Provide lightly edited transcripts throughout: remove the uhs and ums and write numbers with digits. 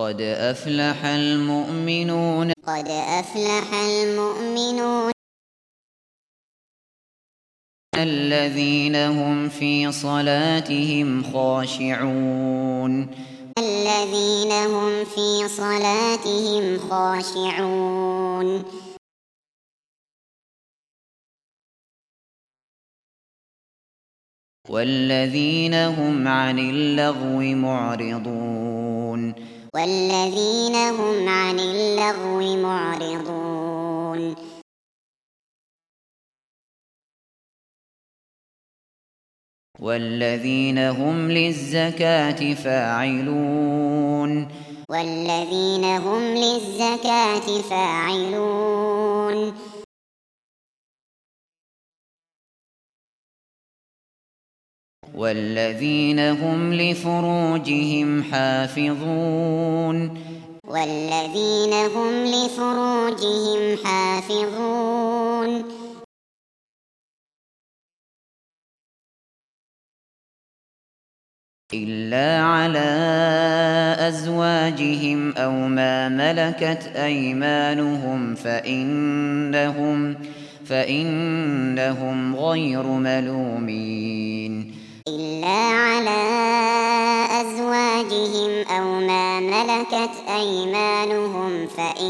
قد أفلح المؤمنون قد أفلح المؤمنون الذين هم في صلاتهم خاشعون الذين هم في صلاتهم خاشعون والذين هم عن اللغو معرضون والذين هم عن اللغو معرضون والذين هم للزكاة فاعلون والذين هم للزكاة فاعلون والذين هم لفروجهم حافظون والذين هم لفروجهم حافظون إلا على أزواجهم أو ما ملكت أيمانهم فإنهم غير ملومين إلا على أزواجهم أو ما ملكت أيمانهم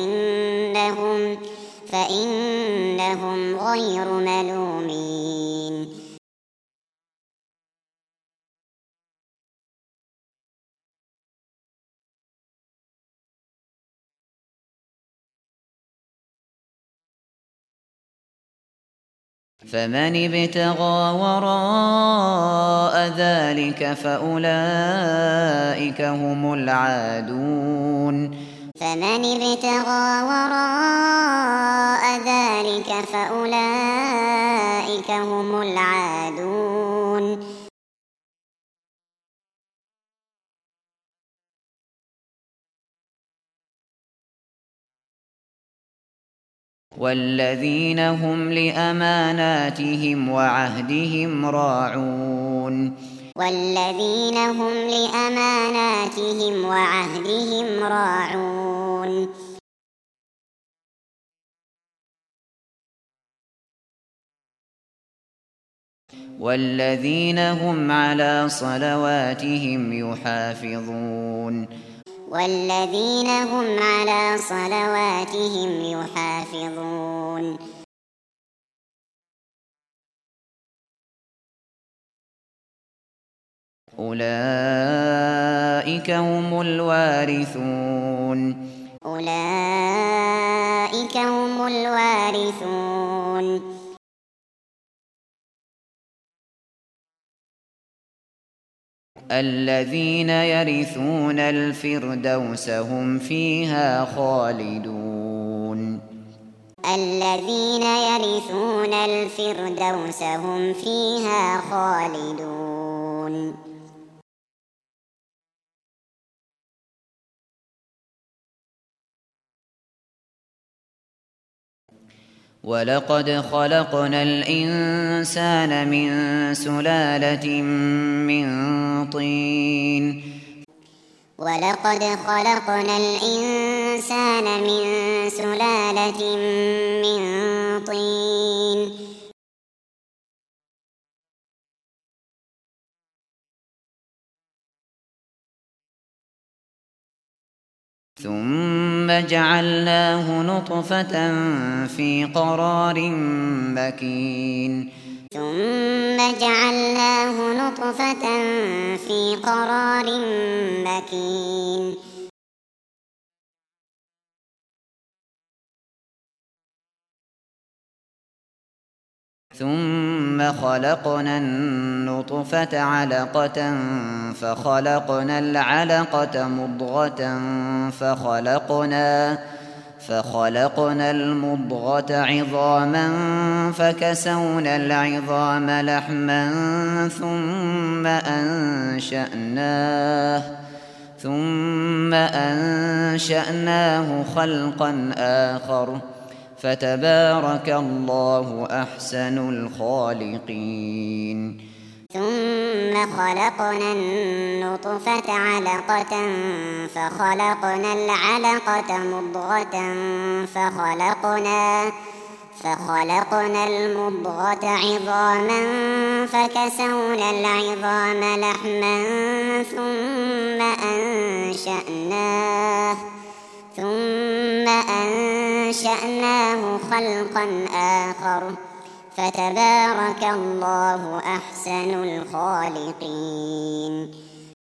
فإنهم غير ملومين فمن ابتغى وراء ذلك فأولئك هم العادون فمن ابتغى وراء ذلك فأولئك هم العادون والذين هم لأماناتهم وعهدهم راعون والذين هم لأماناتهم وعهدهم راعون والذين هم على صلواتهم يحافظون والذين هم على صلواتهم يحافظون أولئك هم الوارثون أولئك هم الوارثون الذين يرثون الفردوس هم فيها خالدون الذين يرثون الفردوس هم فيها خالدون ولقد خلقنا الإنسان من سلالة من طين ولقد خلقنا الإنسان من سلالة من طين ثم جعلناه نطفة في قرار مكين ثم جعلناه نطفة في قرار مكين ثم خلقنا النطفة علقة فخلقنا العلقة مضغة فخلقنا المضغة عظاما فكسونا العظام لحما ثم أنشأناه خلقا آخر فتبارك الله أحسن الخالقين ثم خلقنا النطفة علقة فخلقنا العلقة مضغة فخلقنا المضغة عظاما فكسونا العظام لحما ثم أنشأناه خلقا آخر فتبارك الله أحسن الخالقين.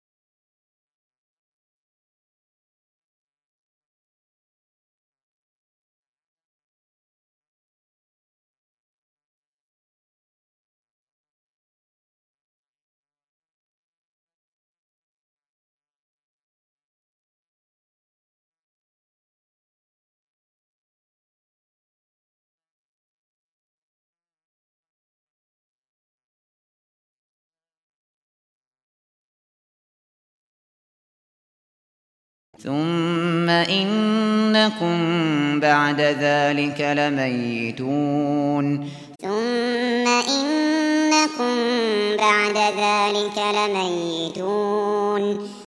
ثم إنكم بعد ذلك لميتون ثم إنكم بعد ذلك لميتون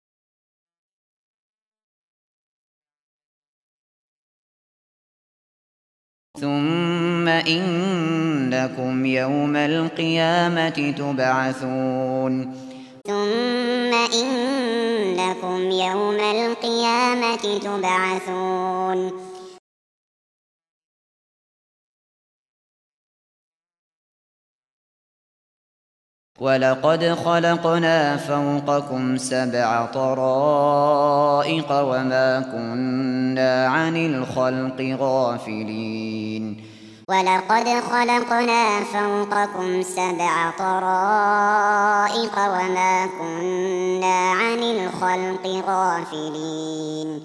ثم إنكم يوم القيامة تبعثون ثم إنكم يوم القيامة تبعثون. ولقد خلقنا فوقكم 7 طرائق وما كنا عن الخلق غافلين. ولقد خلقنا فوقكم 7 طرائق وما كنا عن الخلق غافلين.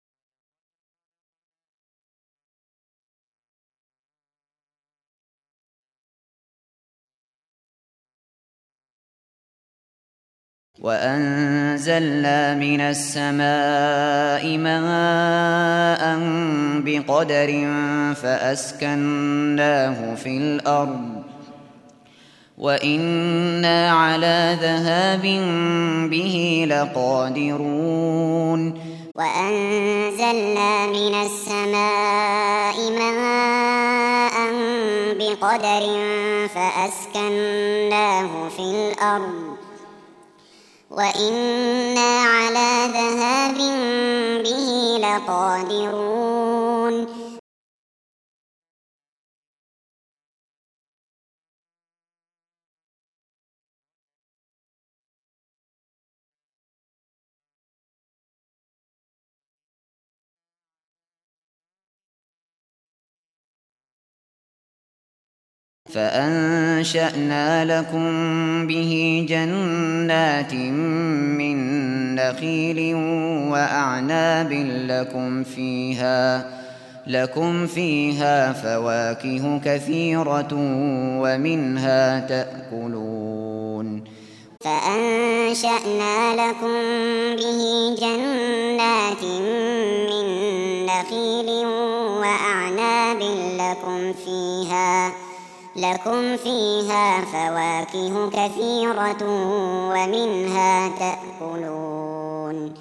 وأنزلنا من السماء ماء بقدر فأسكناه في الأرض وإنا على ذهاب به لقادرون. وأنزلنا من السماء ماء بقدر فأسكناه في الأرض وإنا على ذهاب به لقادرون. فأنشأنا لكم به جنات من نخيل وأعناب لكم فيها فواكه كثيرة ومنها تأكلون. فأنشأنا لكم به جنات من نخيل وأعناب لكم فيها فواكه كثيرة ومنها تأكلون.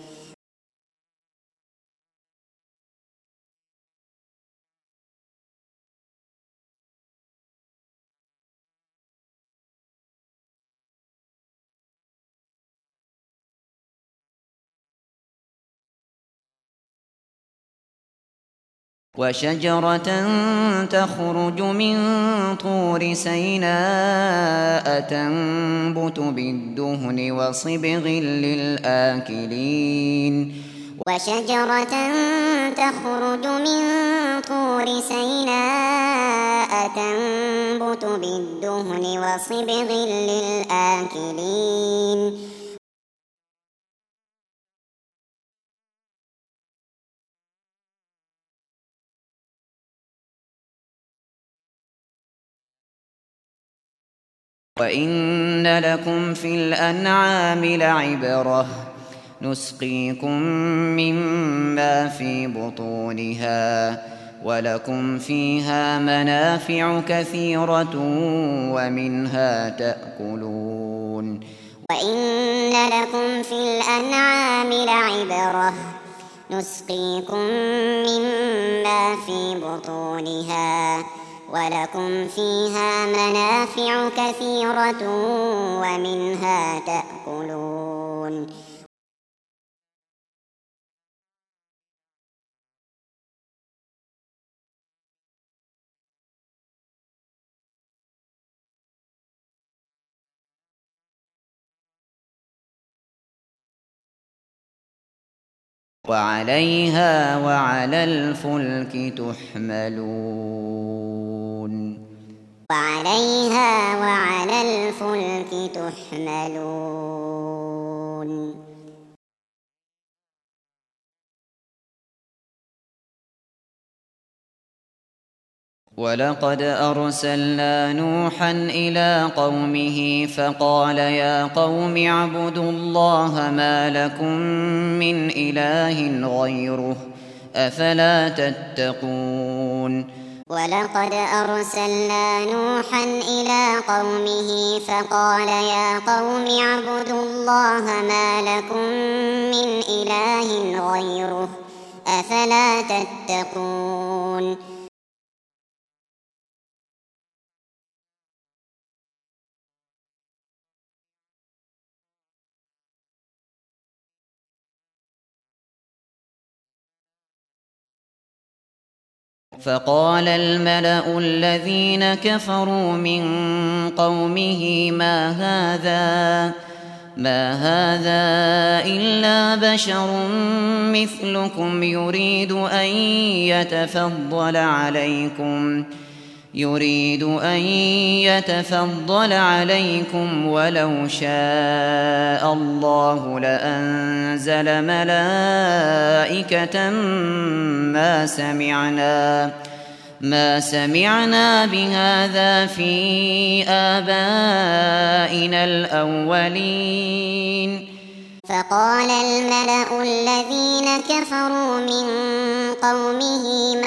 وشجرة تخرج من طور سيناء تنبت بالدهن وصبغ للآكلين. وشجرة تخرج من طور سيناء تنبت بالدهن وصبغ للآكلين. وإن لكم في الأنعام لعبرة نسقيكم مما في بطونها ولكم فيها منافع كثيرة ومنها تأكلون. وإن لكم في الأنعام لعبرة نسقيكم مما في بطونها ولكم فيها منافع كثيرة ومنها تأكلون وعليها وعلى الفلك تحملون ولقد أرسلنا نوحا إلى قومه فقال يا قوم اعبدوا الله ما لكم من إله غيره أفلا تتقون ولقد أرسلنا نوحا إلى قومه فقال يا قوم اعبدوا الله ما لكم من إله غيره أفلا تتقون فقال الملأ الذين كفروا من قومه ما هذا إلا بشر مثلكم يريد أن يتفضل عليكم ولو شاء الله لأنزل ملائكة ما سمعنا بهذا في آبائنا الأولين فقال الملأ الذين كفروا من قومه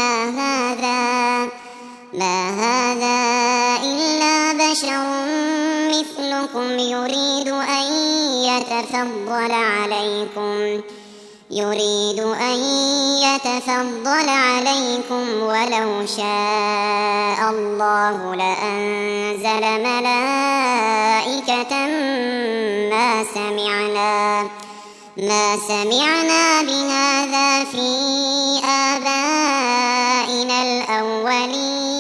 ما هذا إلا بشر مثلكم يريد أن يتفضل عليكم ولو شاء الله لأنزل ملائكة ما سمعنا بهذا في آبائنا الأولين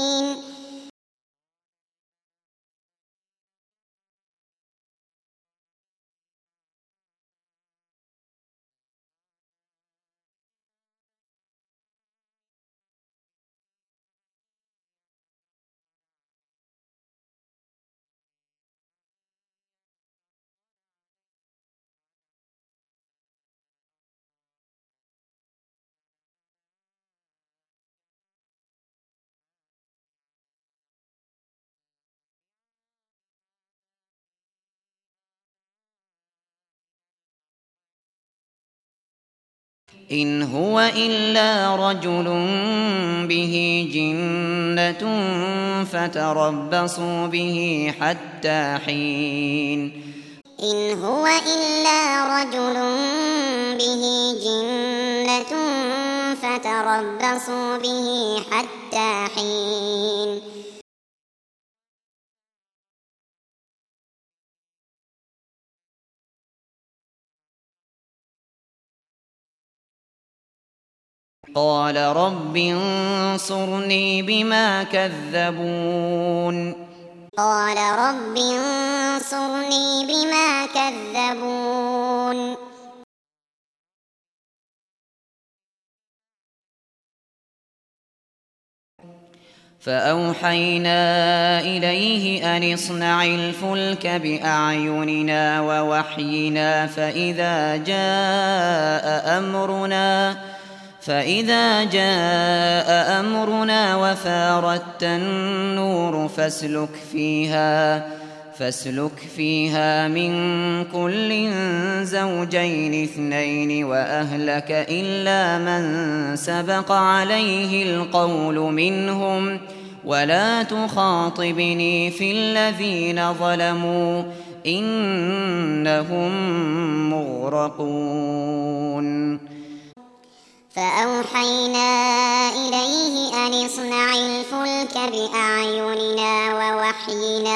إن هو إلا رجل به جنة فتربصوا به حتى حين إن هو إلا رجل به جنة فتربصوا به حتى حين قال رب انصرني بما كذبون فأوحينا إليه أن اصنع الفلك بأعيننا ووحينا فإذا جاء أمرنا وفارت النور فاسلك فيها من كل زوجين اثنين وأهلك إلا من سبق عليه القول منهم ولا تخاطبني في الذين ظلموا إنهم مغرقون فأوحينا إليه أن اصنع الفلك بأعيننا ووحينا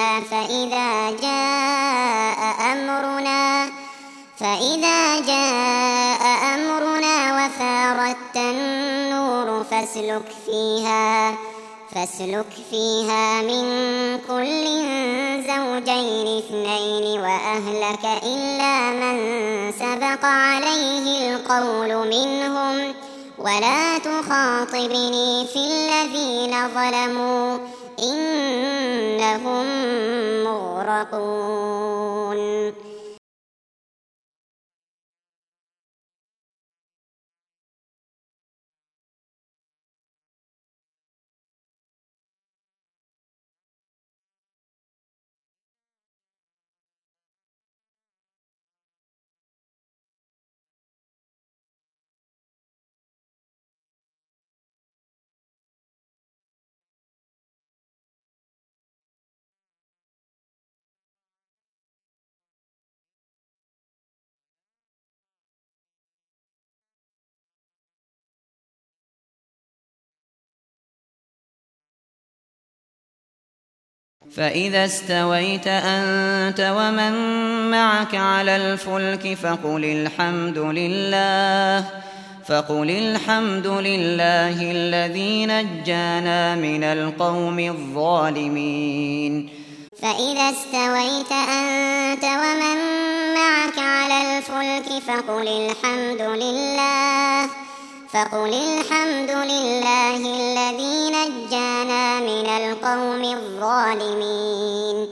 فإذا جاء أمرنا وفارت النور فاسلك فيها من كل زوجين اثنين وأهلك إلا من سبق عليه القول منهم ولا تخاطبني في الذين ظلموا إنهم مغرقون فإذا استويت أنت ومن معك على الفلك فقل الحمد لله الذي نجانا من القوم الظالمين فإذا استويت أنت ومن معك على الفلك فقل الحمد لله الذي نجانا من القوم الظالمين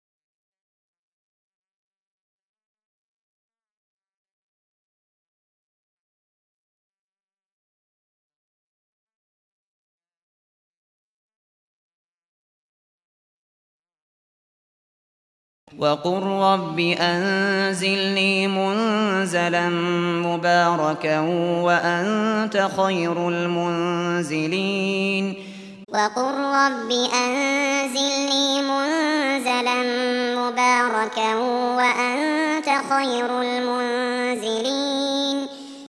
وقل رب أنزلني منزلا مباركا وأنت خير المنزلين وقل رب أنزلني منزلا مباركا وأنت خير المنزلين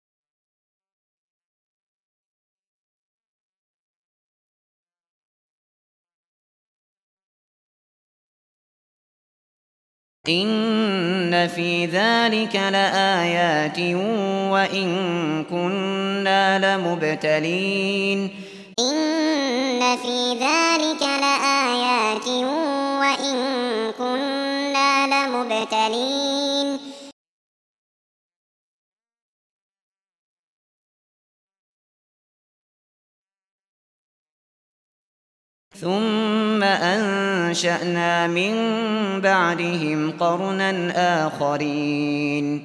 إن في ذلك لآيات وإن كنا لمبتلين إن في ذلك لآيات وإن كنا لمبتلين ثم أنشأنا من بعدهم قرنا آخرين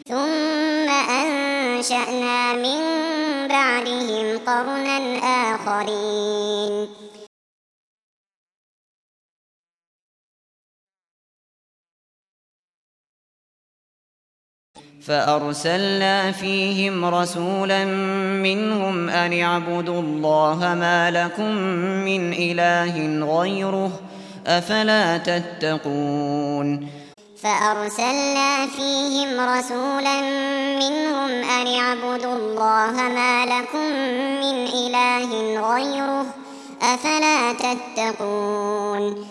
فأرسلنا فيهم رسولا منهم أن اعبدوا الله ما لكم من إله غيره أفلا تتقون فأرسلنا فيهم رسولا منهم أن اعبدوا الله ما لكم من إله غيره أفلا تتقون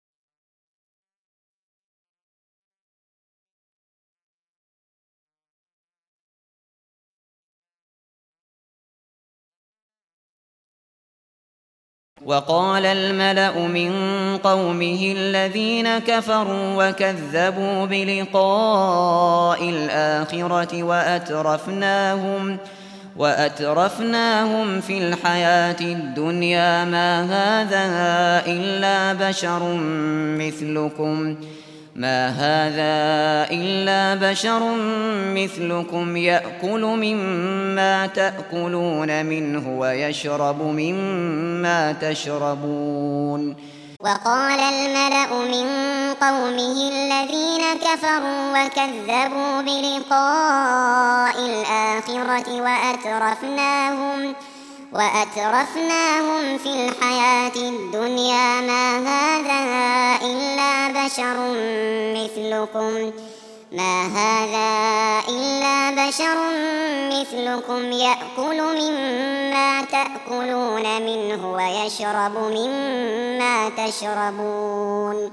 وقال الملأ من قومه الذين كفروا وكذبوا بلقاء الآخرة وأترفناهم في الحياة الدنيا ما هذا إلا بشر مثلكم يأكل مما تأكلون منه ويشرب مما تشربون وقال الملأ من قومه الذين كفروا وكذبوا بلقاء الآخرة وأترفناهم في الحياة الدنيا ما هذا إلا بشر مثلكم يأكل مما تأكلون منه ويشرب مما تشربون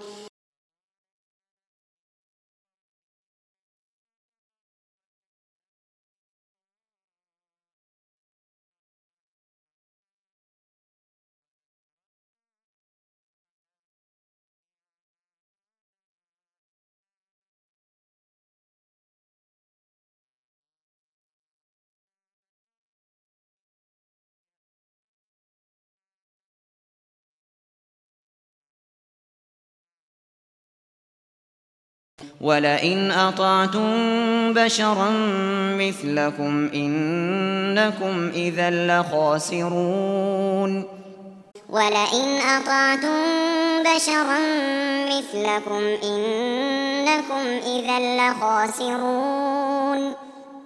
ولئن أطعتم بشرا مثلكم إنكم إذا لخاسرون ولئن أطعتم بشرا مثلكم إنكم إذا لخاسرون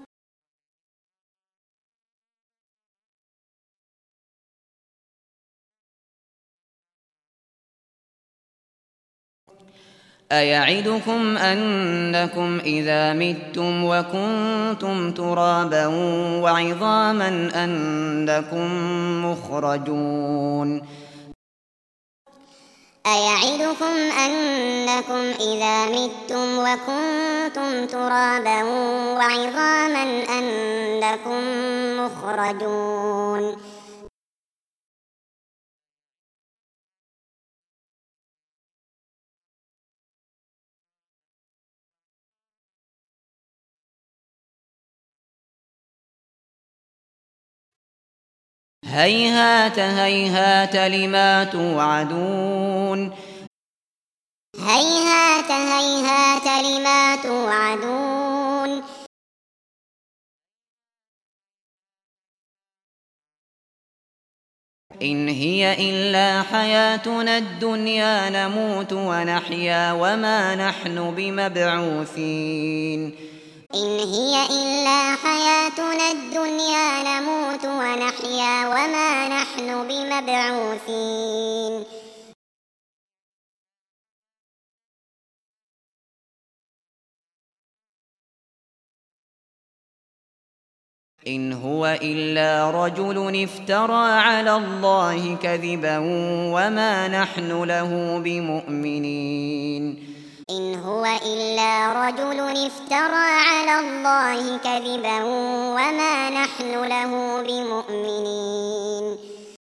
أيعدكم أنكم إذا متم وكنتم ترابا وعظاما أنكم مخرجون أيعدكم أنكم إذا متم وكنتم ترابا وعظاما أنكم مخرجون هيهات هيهات لما توعدون هيهات هيهات لما توعدون إن هي إلا حياتنا الدنيا نموت ونحيا وما نحن بمبعوثين إن هي إلا حياتنا الدنيا نموت ونحيا وما نحن بمبعوثين إن هو إلا رجل افترى على الله كذبا وما نحن له بمؤمنين إن هو إلا رجل افترى على الله كذبا وما نحن له بمؤمنين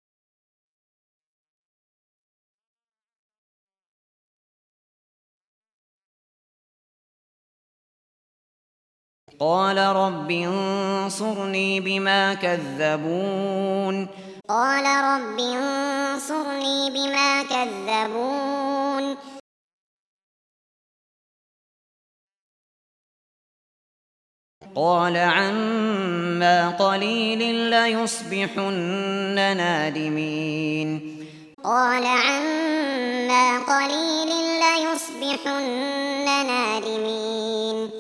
قال رب انصرني بما كذبون قال رب انصرني بما كذبون قال عما قليل ليصبحن نادمين قال عما قليل ليصبحن نادمين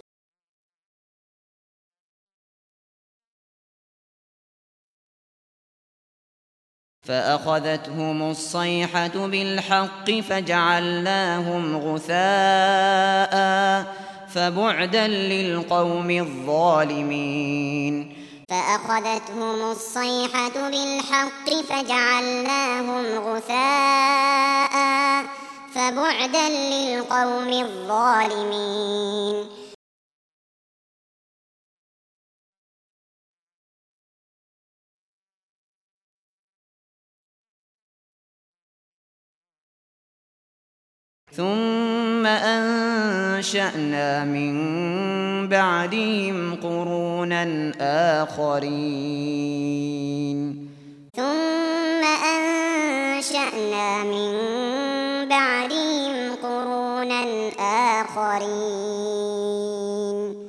فأخذتهم الصيحة بالحق فجعلناهم غثاء فبعدا للقوم الظالمين فأخذتهم الصيحة بالحق فجعلناهم غثاء فبعدا للقوم الظالمين ثم أنشأنا من بعدهم قرونا آخرين ثم أنشأنا من بعدهم قرونا آخرين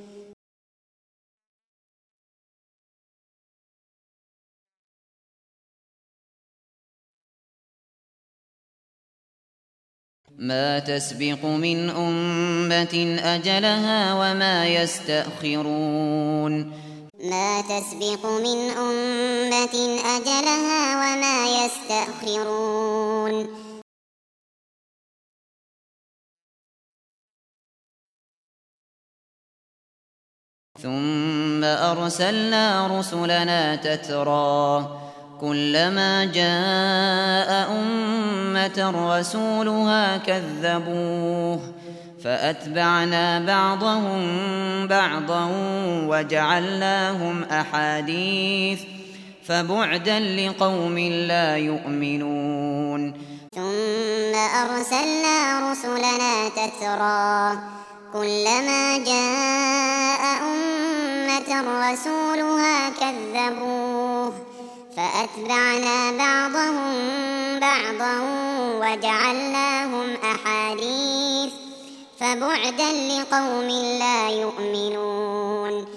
ما تسبق من أمة أجلها وما يستأخرون ما تسبق من أمة أجلها وما يستأخرون ثم أرسلنا رسلنا تترى كلما جاء أمة رسولها كذبوه فأتبعنا بعضهم بعضا وجعلناهم أحاديث فبعدا لقوم لا يؤمنون ثم أرسلنا رسلنا تترى كلما جاء أمة رسولها كذبوه فأتبعنا بعضهم بعضا وجعلناهم أحاديث فبعدا لقوم لا يؤمنون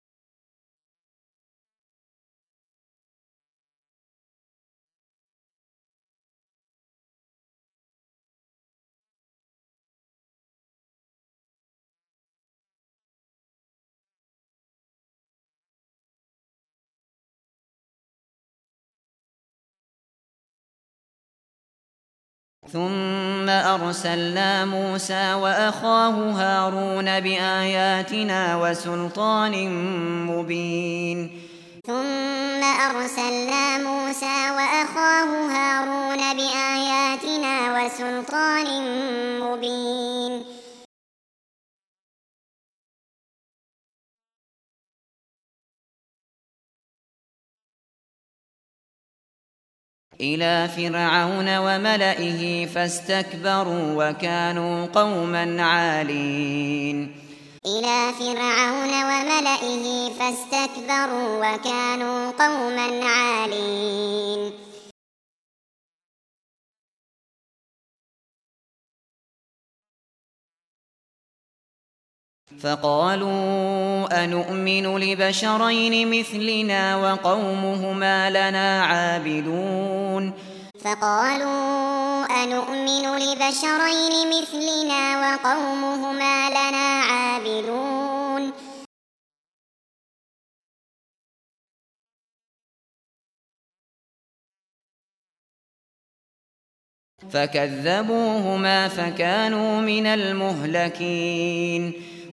ثم أرسلنا موسى وأخاه هارون بآياتنا وسلطان مبين ثم أرسلنا موسى وأخاه هارون بآياتنا وسلطان مبين إلى فرعون وملئه فاستكبروا وكانوا قوما عالين إلى فرعون وملئه فاستكبروا وكانوا قوما عالين فقالوا أنؤمن لبشرين مثلنا وقومهما لنا عابدون فقالوا أنؤمن لبشرين مثلنا وقومهما لنا عابدون فكذبوهما فكانوا من المهلكين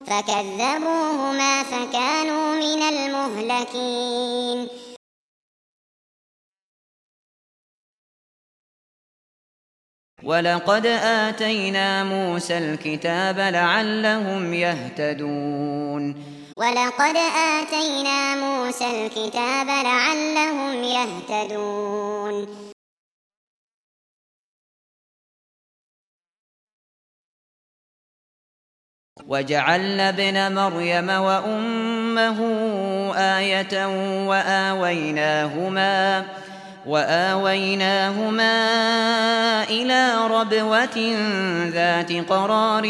ولقد آتينا موسى الكتاب لعلهم يهتدون وجعلنا ابن مريم وأمه آية وآويناهما إلى ربوة ذات قرار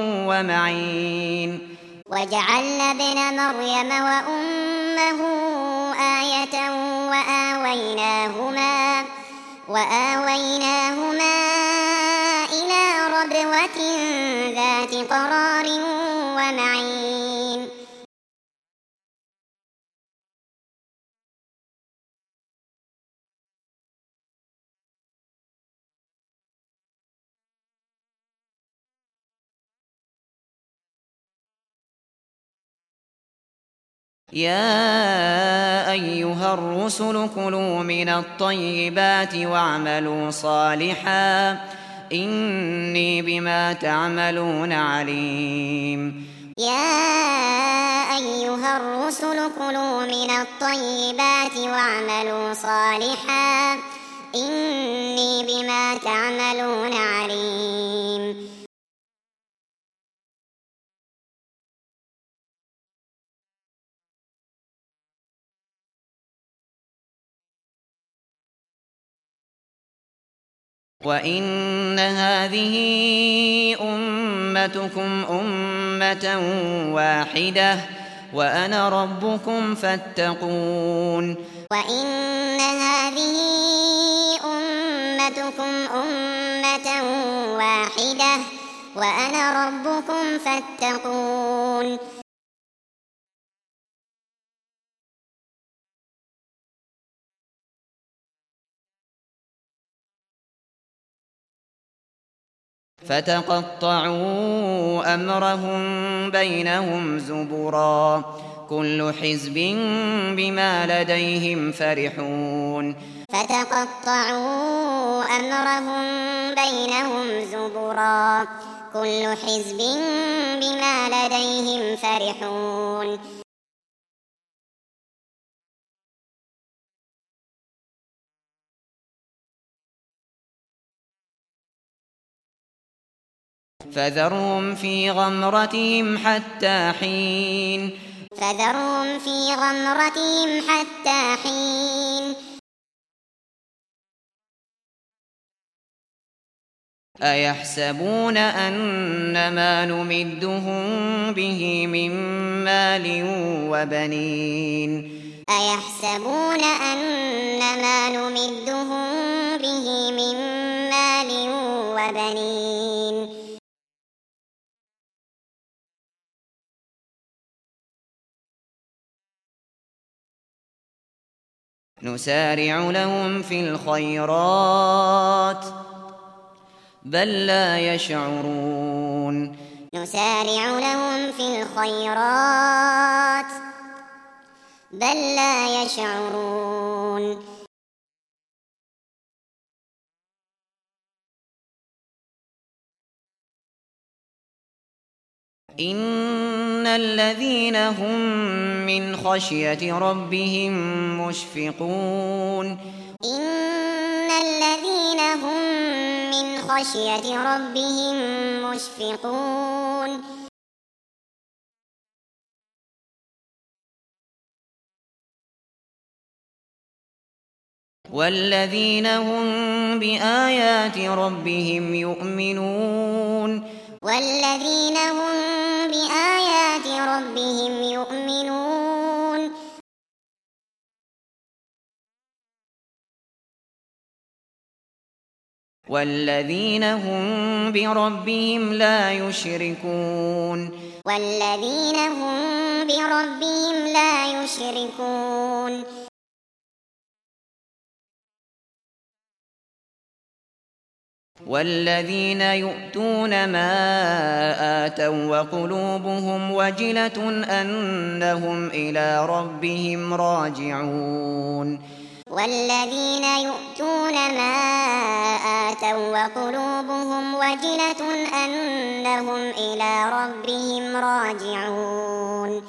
ومعين وجعلنا ابن مريم وأمه آية وآويناهما إلى ربوة ذات قرار ومعين يا أيها الرسل كلوا من الطيبات واعملوا صالحا إني بما تعملون عليم يا أيها الرسل كلوا من الطيبات واعملوا صالحا إني بما تعملون عليم وإن هذه أمتكم أمة واحدة وأنا ربكم فاتقون وإن هذه أمتكم أمة واحدة وأنا ربكم فاتقون فتقطعوا أمرهم بينهم زبرا كل حزب بما لديهم فرحون فتقطعوا أمرهم بينهم زبرا كل حزب بما لديهم فرحون فذرهم في غمرتهم حتى حين فذرهم في غمرتهم حتى حين أيحسبون أنما نمدهم به من مال وبنين أيحسبون أنما نمدهم به من مال وبنين نسارع لهم في الخيرات بل لا يشعرون نسارع لهم في الخيرات بل لا يشعرون إن الذين هم من خشية ربهم مشفقون إن الذين هم من خشية ربهم مشفقون والذين هم بآيات ربهم يؤمنون والذين هم بآيات ربهم يؤمنون والذين هم بربهم لا يشركون والذين هم بربهم لا يشركون والذين يؤتون ما آتوا وقلوبهم وجلة أنهم إلى ربهم راجعون والذين يؤتون ما آتوا وقلوبهم وجلة أنهم إلى ربهم راجعون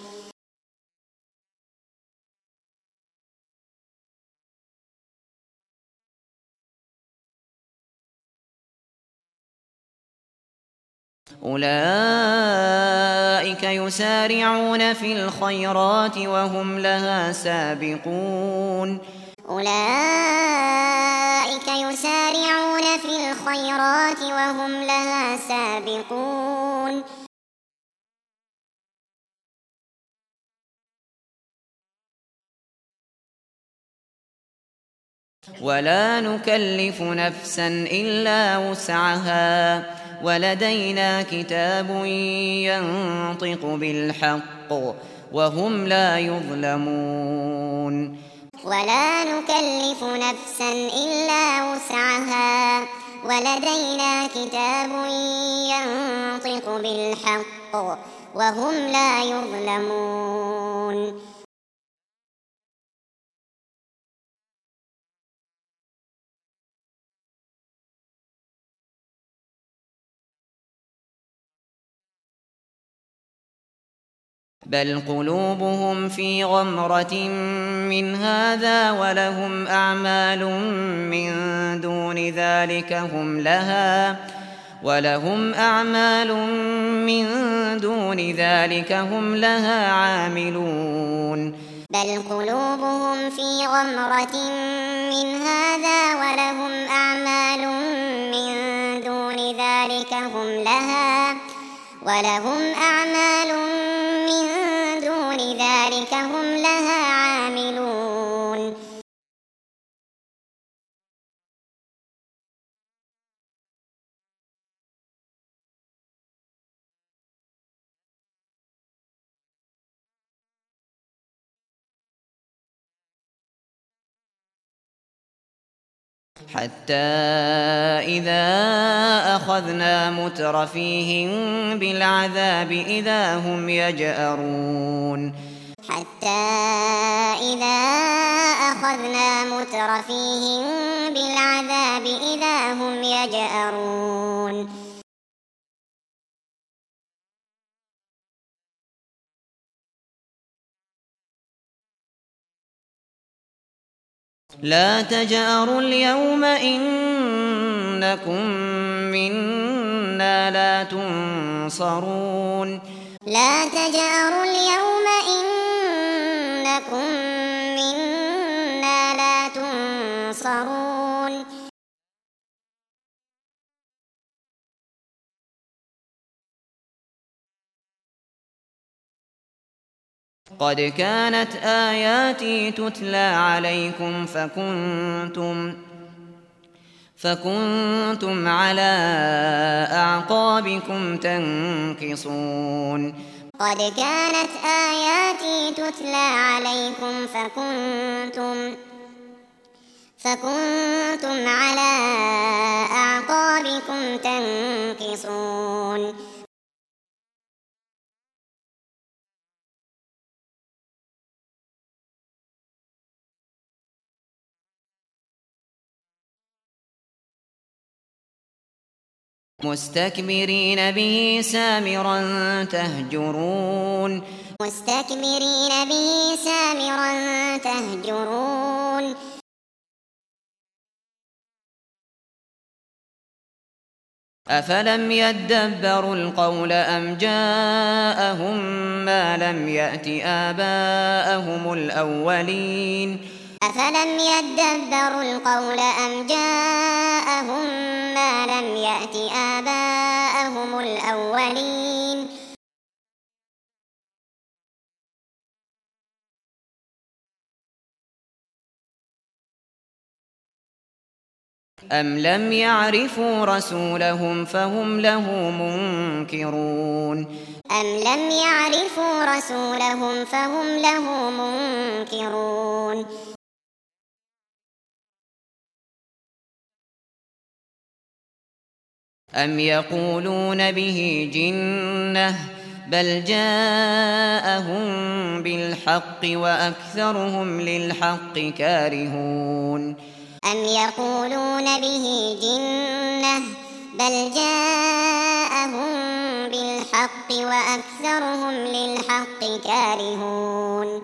أولئك يسارعون في الخيرات وهم لها سابقون أولئك يسارعون في الخيرات وهم لها سابقون ولا نكلف نفسا إلا وسعها ولدينا كتاب ينطق بالحق وهم لا يظلمون ولا نكلف نفسا إلا وسعها ولدينا كتاب ينطق بالحق وهم لا يظلمون بل قلوبهم في غمرة من هذا ولهم أعمال من دون ذلك هم لها عاملون بل قلوبهم في غمرة من هذا ولهم أعمال من دون ذلك هم لها عاملون حتى إذا أخذنا مترفيهم بالعذاب إذا هم يجأرون حتى إذا أخذنا مترفيهم بالعذاب إذا هم يجأرون لا تجأروا اليوم إنكم منا لا تنصرون لا تجأروا اليوم إنكم منا لا تنصرون قد كانت آياتي تتلى عليكم فكنتم على أعقابكم تنكصون قد كانت آياتي تتلى عليكم فكنتم على أعقابكم تنكصون مستكبرين به سامرا تهجرون مستكبرين به سامرا تهجرون أفلم يدبروا القول أم جاءهم ما لم يأت آباءهم الأولين أفلم يدبروا القول أم جاءهم ما لم يأت آباءهم الأولين أم لم يعرفوا رسولهم فهم له منكرون أم لم يعرفوا رسولهم فهم له منكرون أم يقولون به جنة بل جاءهم بالحق وأكثرهم للحق كارهون أم يقولون به جنة بل جاءهم بالحق وأكثرهم للحق كارهون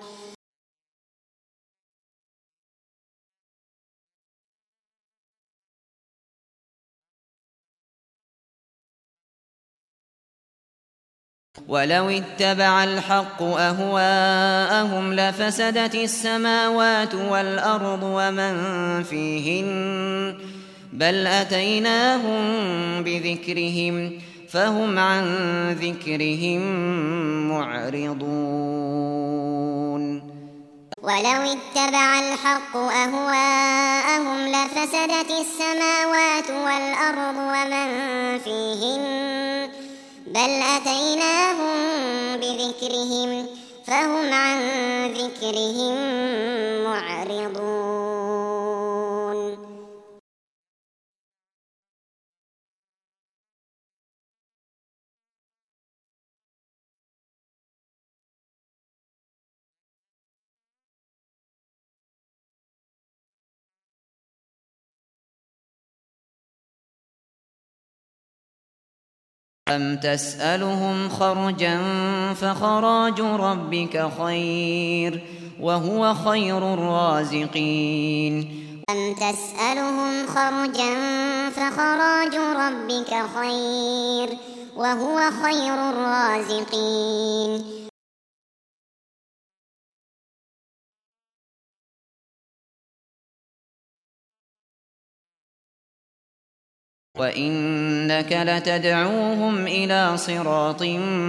ولو اتبع الحق أهواءهم لفسدت السماوات والأرض ومن فيهن بل أتيناهم بذكرهم فهم عن ذكرهم معرضون ولو اتبع الحق أهواءهم لفسدت السماوات والأرض ومن فيهن بل أتيناهم بذكرهم فهم عن ذكرهم معرضون أم تسألهم خرجا فخراج ربك خير وهو خير الرازقين أم تسألهم خرجا فخراج ربك خير وهو خير الرازقين وإنك لتدعوهم إلى صراط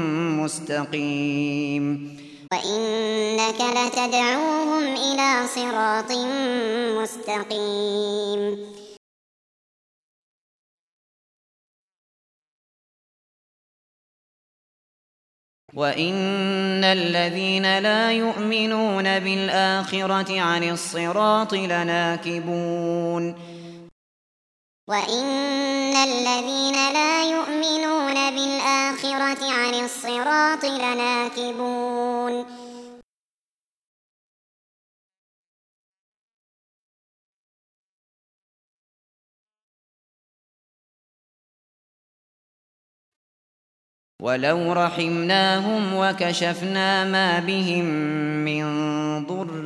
مستقيم وإنك لتدعوهم إلى صراط مستقيم وإن الذين لا يؤمنون بالآخرة عن الصراط لناكبون وإن الذين لا يؤمنون بالآخرة عن الصراط لناكبون ولو رحمناهم وكشفنا ما بهم من ضر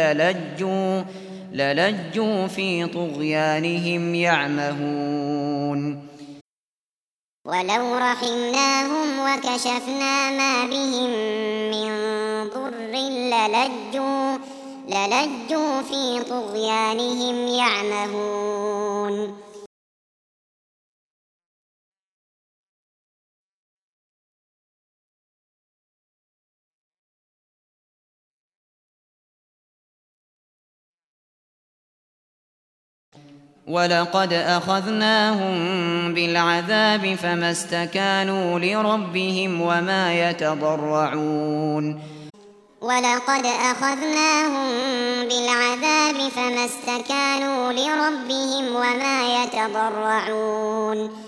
للجوا في طغيانهم يعمهون ولو رحمناهم وكشفنا ما بهم من ضر للجوا في طغيانهم يعمهون ولقد أخذناهم بالعذاب فما استكانوا لربهم وما يتضرعون ولقد أخذناهم بالعذاب فما استكانوا لربهم وما يتضرعون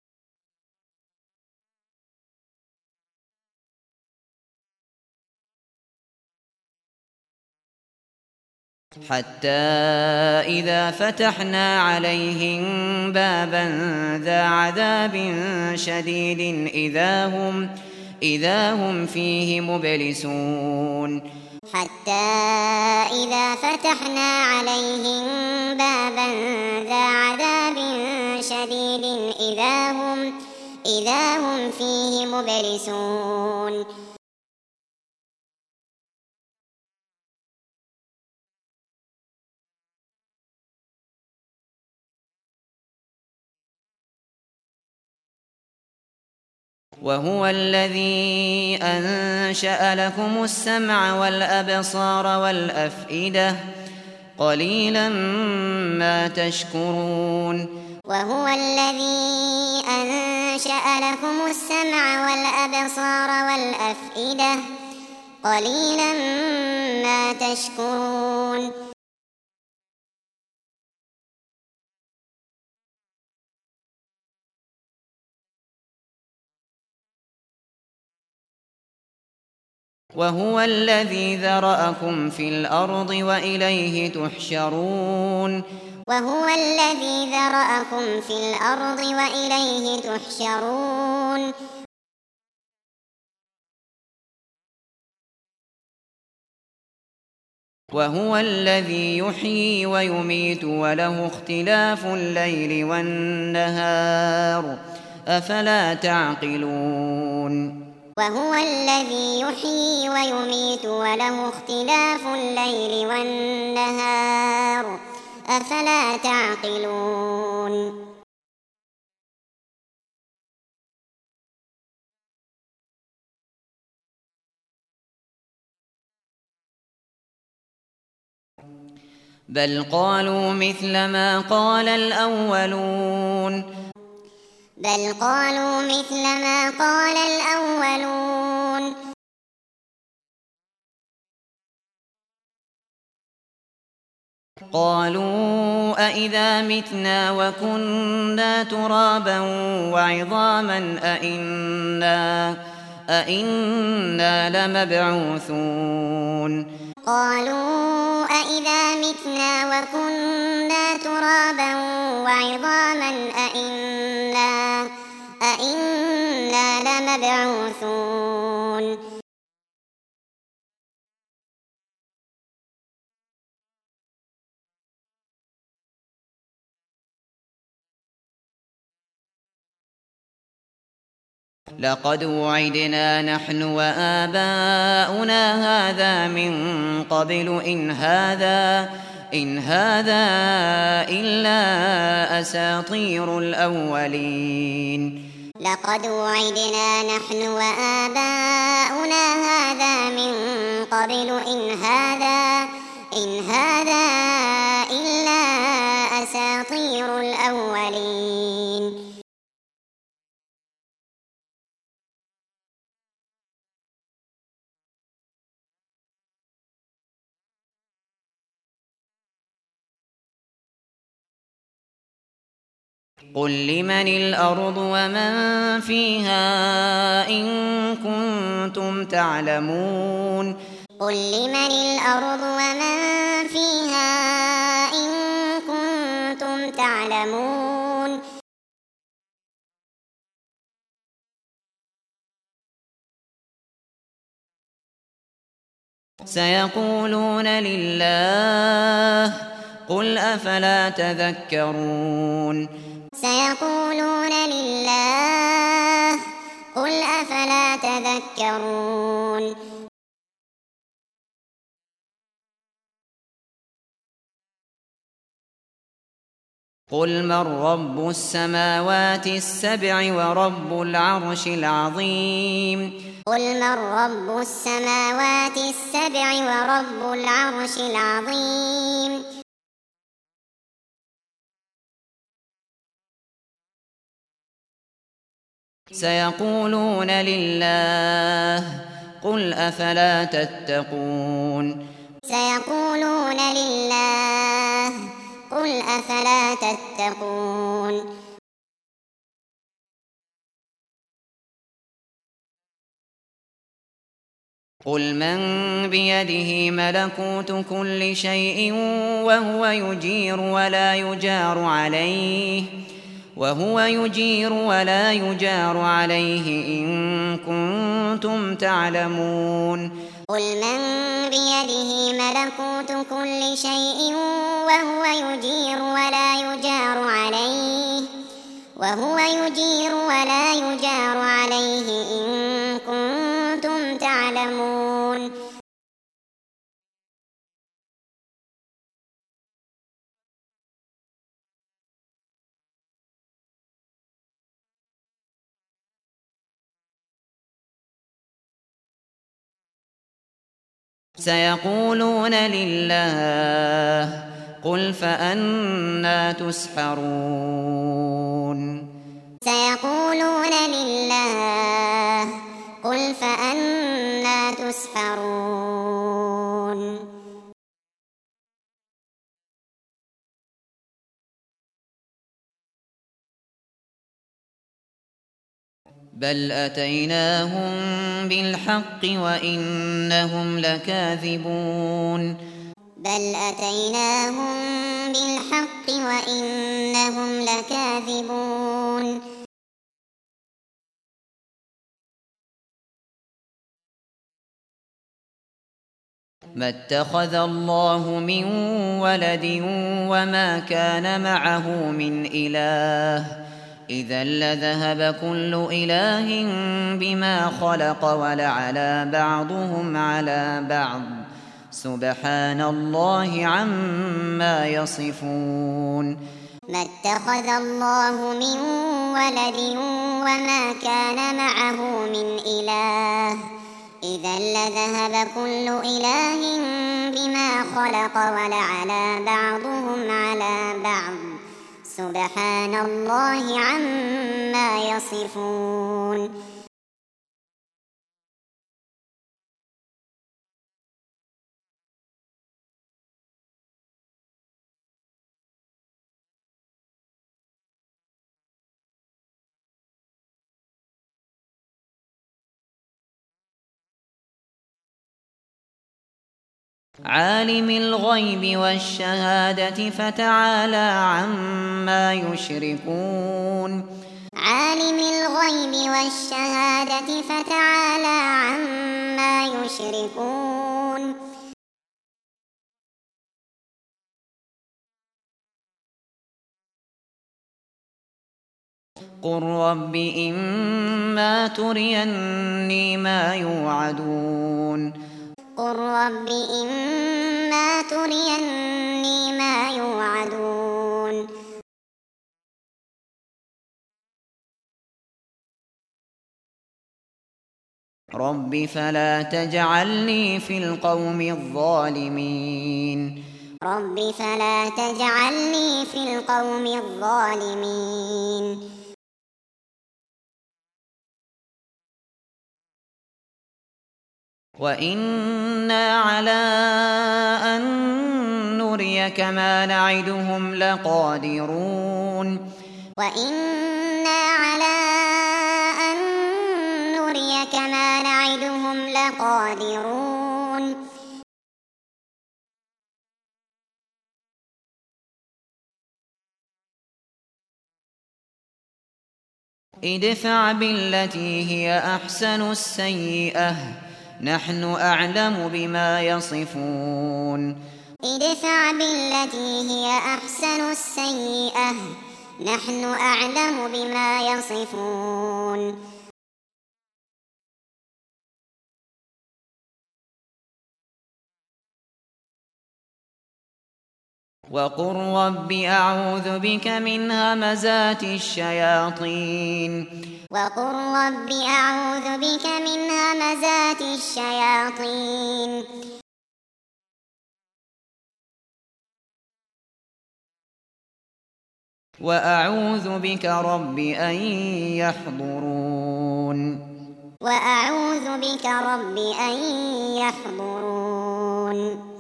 حتى إذا فتحنا عليهم بابا ذا عذاب شديد إذا هم فيه مبلسون حتى إذا فتحنا عليهم بابا ذا عذاب شديد إذا هم فيه مبلسون وهو الذي أنشأ لكم السمع والأبصار والأفئدة قليلا ما تشكرون وهو الذي أنشأ لكم السمع والأبصار والأفئدة قليلا ما تشكرون وهو الذي ذرأكم في الأرض وإليه تحشرون وهو الذي ذرأكم في الأرض وإليه تحشرون وهو الذي يحيي ويميت وله اختلاف الليل والنهار أفلا تعقلون وهو الذي يحيي ويميت وله اختلاف الليل والنهار أفلا تعقلون بل قالوا مثل ما قال الأولون بل قالوا مثل ما قال الأولون قالوا أإذا متنا وكنا ترابا وعظاما أإنا لمبعوثون قالوا أإذا متنا وكنا ترابا وعظاما أإنا لمبعوثون لقد وعدنا نحن وآباؤنا هذا من قبل إن هذا إلا أساطير الأولين لقد وعدنا نحن وآباؤنا هذا من قبل إن هذا إلا أساطير الأولين قل لمن الأرض ومن فيها إن كنتم تعلمون قل لمن الأرض ومن فيها إن كنتم تعلمون سيقولون لله قل أفلا تذكرون سيقولون لله قل أفلا تذكرون قل من رب السماوات السبع ورب العرش العظيم قل من رب السماوات السبع ورب العرش العظيم سيقولون لله قل أفلا تتقون سيقولون لله قل أفلا تتقون قل من بيده ملكوت كل شيء وهو يجير ولا يجار عليه إن كنتم تعلمون قل من بيده ملكوت كل شيء وهو يجير ولا يجار عليه إن كنتم تعلمون سيقولون لله قل فأنى تسحرون سيقولون لله قل فأنى تسحرون بل أتيناهم بالحق وإنهم لكاذبون بل أتيناهم بالحق وإنهم لكاذبون ما اتخذ الله من ولد وما كان معه من إله إذا لذهب كل إله بما خلق ولعلى بعضهم على بعض سبحان الله عما يصفون ما اتخذ الله من ولد وما كان معه من إله إذا لذهب كل إله بما خلق ولعلى بعضهم على بعض سبحان الله عما يصفون عالم الغيب والشهادة فتعالى عما يشركون عالم الغيب والشهادة فتعالى عما يشركون قل رب إما تريني ما يوعدون قل رب إما تريني ما يوعدون رب فلا تجعلني في القوم الظالمين رب فلا تجعلني في القوم الظالمين وإنا على أن نريك ما نعدهم لقادرون وإنا على أن نريك ما نعدهم لقادرون ادفع بالتي هي أحسن السيئة نحن أعلم بما يصفون ادفع بالتي هي أحسن السيئة نحن أعلم بما يصفون وقل رب أعوذ بك من همزات الشياطين وقل رب أعوذ بك من همزات الشياطين وأعوذ بك رب أن يحضرون وأعوذ بك رب أن يحضرون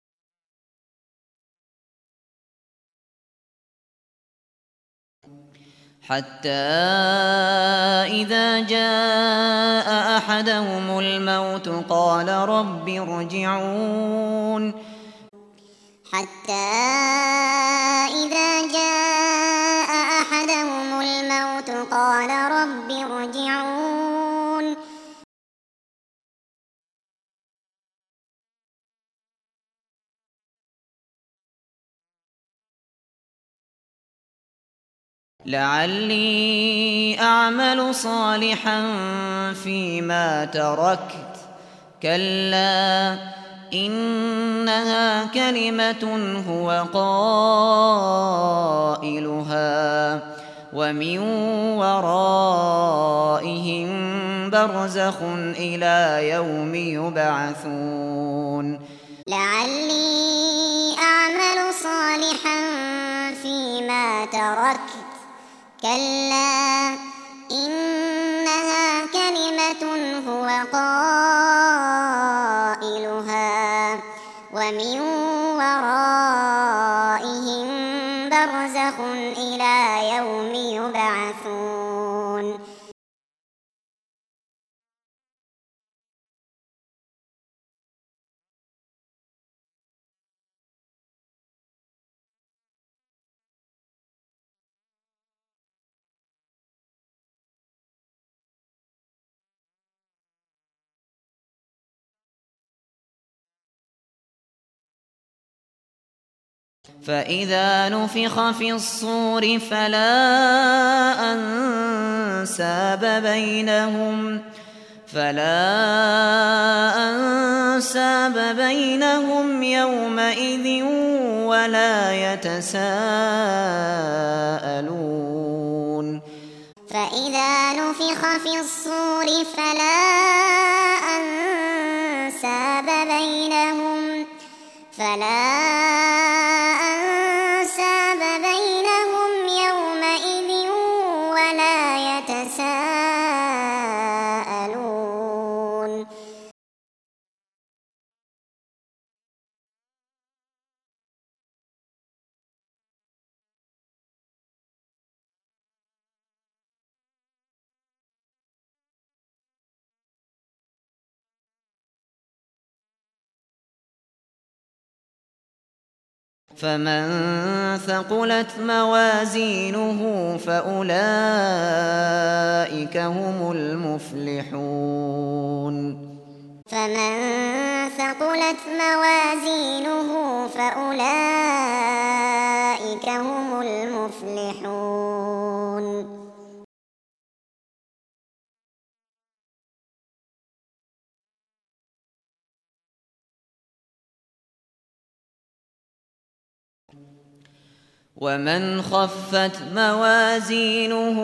حتى إذا جاء أحدهم الموت قال رب ارجعون حتى إذا جاء أحدهم الموت قال رب ارجعون لعلي أعمل صالحا فيما تركت كلا إنها كلمة هو قائلها ومن ورائهم برزخ إلى يوم يبعثون لعلي أعمل صالحا فيما تركت كلا إنها كلمة هو قائلها ومن ورائهم برزخ إلى يوم يبعثون فإذا نفخ في الصور فلا أنساب بينهم يومئذ ولا يتساءلون فإذا نفخ في الصور فلا أنساب بينهم يومئذ ولا يتساءلون فمن ثقلت موازينه فأولئك هم المفلحون فمن ثقلت موازينه فأولئك هم المفلحون ومن خفت موازينه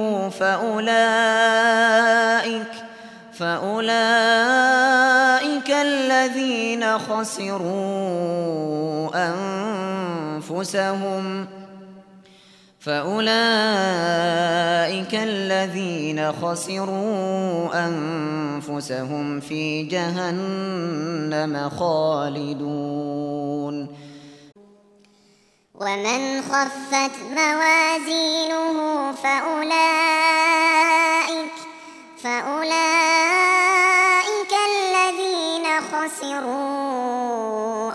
فأولئك الذين خسروا أنفسهم في جهنم خالدون ومن خفت موازينه فأولئك الذين خسروا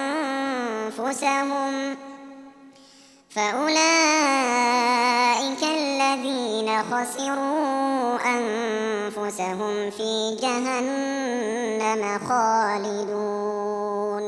أنفسهم في جهنم خالدون.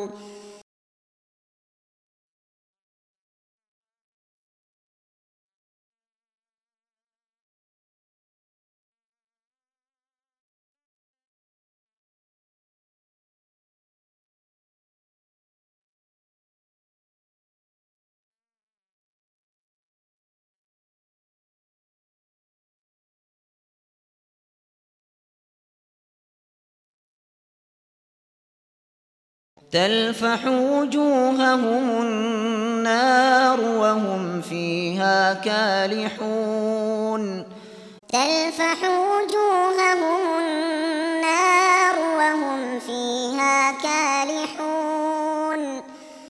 تلفح وجوههم النار وهم فيها كالحون. تلفح وجوههم النار وهم فيها كالحون.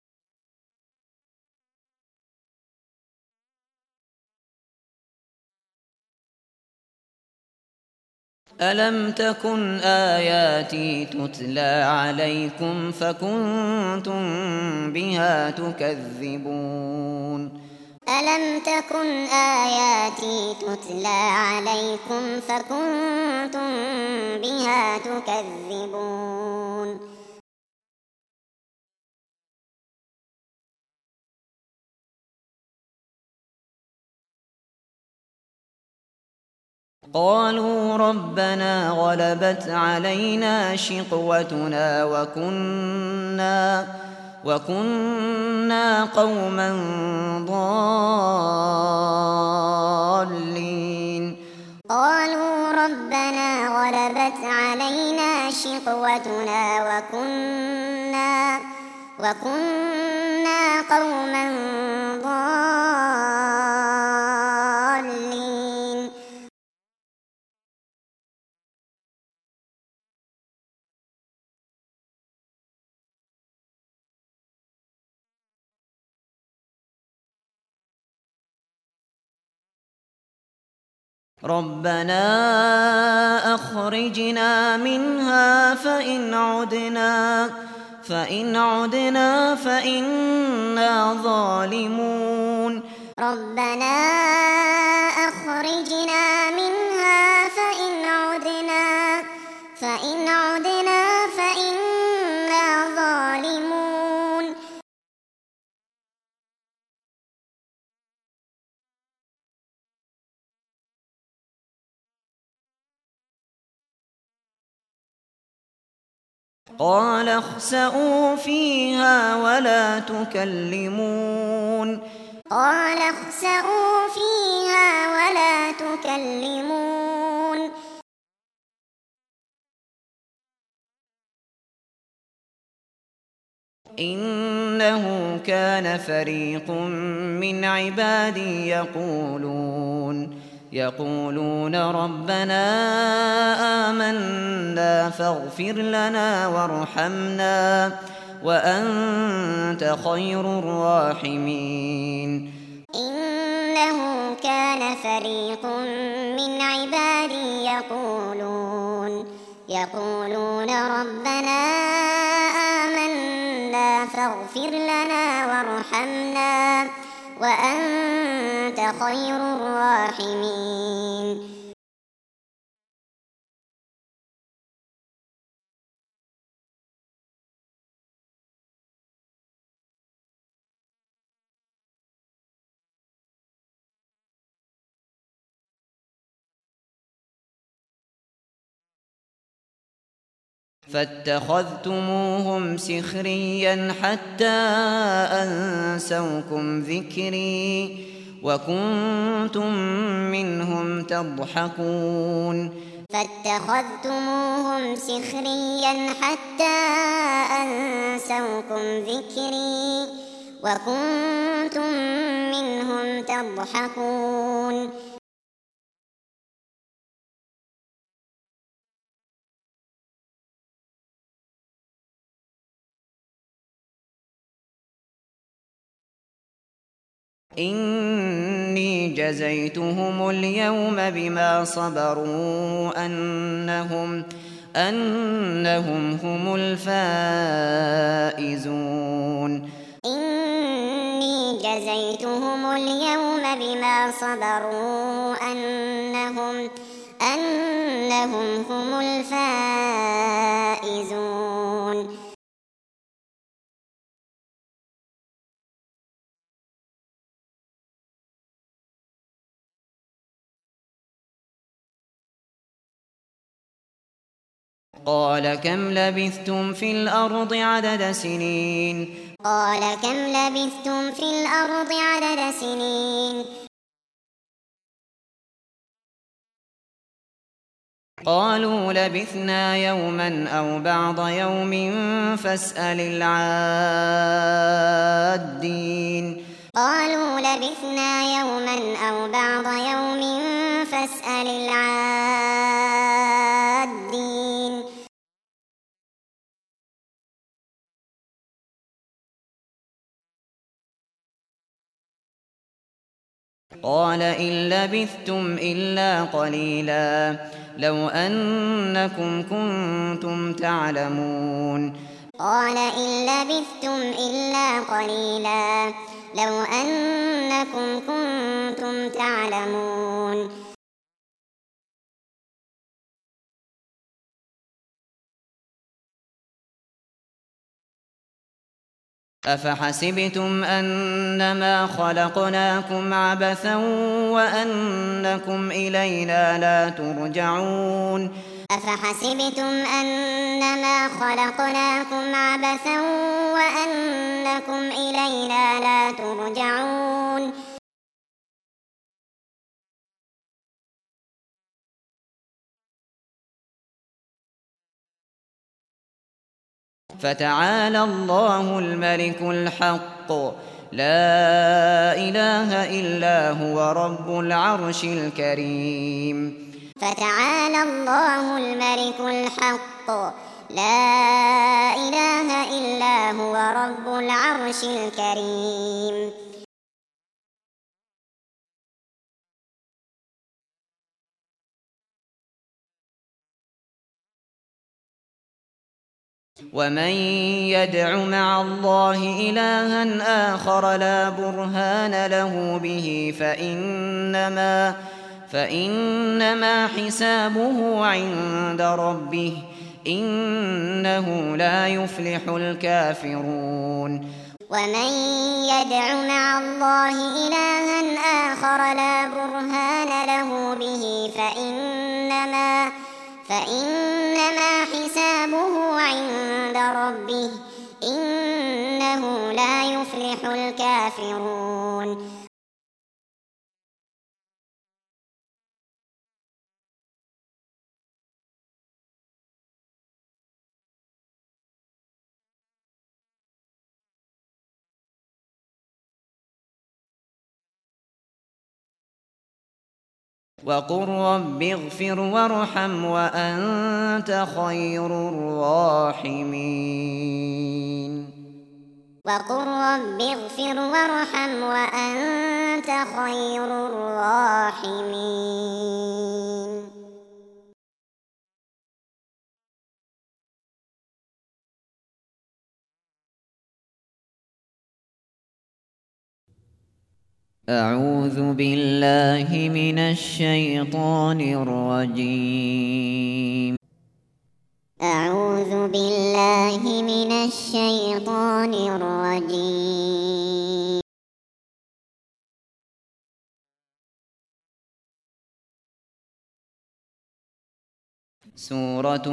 ألم تكن آياتي تتلى عليكم فكنتم بها تكذبون. ألم تكن آياتي تتلى عليكم فكنتم بها تكذبون. قالوا ربنا غلبت علينا شقوتنا وكنا قوما ضالين. قالوا ربنا غلبت علينا شقوتنا وكنا قوما ضالين. ربنا أخرجنا منها فإن عدنا فإنا ظالمون. ربنا أخرجنا منها فإن عدنا فإنا ظالمون. قال اخسئوا فيها ولا تكلمون. قال اخسئوا فيها ولا تكلمون. إنه كان فريق من عبادي يقولون ربنا آمنا فاغفر لنا وارحمنا وأنت خير الراحمين. إنه كان فريق من عبادي يقولون ربنا آمنا فاغفر لنا وارحمنا وأنت خير الراحمين. فاتخذتموهم سخريا حتى أنسوكم ذكري وكنتم منهم تضحكون. فاتخذتموهم سخريا حتى أنسوكم ذكري وكنتم منهم تضحكون. إني جزيتهم اليوم بما صبروا أنهم هم الفائزون إني جزيتهم اليوم بما صبروا أنهم هم الفائزون قال كم لبثتم في الأرض عدد سنين قال كم لبثتم في الأرض عدد سنين قالوا لبثنا يوما أو بعض يوم فاسأل العادين قالوا لبثنا يوما أو بعض يوم فاسأل العادين قال إن لبثتم إلا قليلا لو أنكم كنتم تعلمون قال إن لبثتم إلا قليلا لو أنكم كنتم تعلمون أفحسبتم أنما خلقناكم عبثا وأنكم إلينا لا ترجعون أفحسبتم أنما خلقناكم عبثا وأنكم إلينا لا ترجعون فتعالى الله الملك الحق لا إله إلا هو رب العرش الكريم فتعالى الله الملك الحق لا إله إلا هو رب العرش الكريم ومن يدع مع الله إلها آخر لا برهان له به فإنما حسابه عند ربه إنه لا يفلح الكافرون ومن يدع مع الله إلها آخر لا برهان له به فإنما حسابه عند ربه إنه لا يفلح الكافرون وقل رب اغفر وارحم وأنت خير الراحمين وقل رب اغفر وارحم وأنت خير الراحمين أعوذ بالله من الشيطان الرجيم أعوذ بالله من الشيطان الرجيم سورة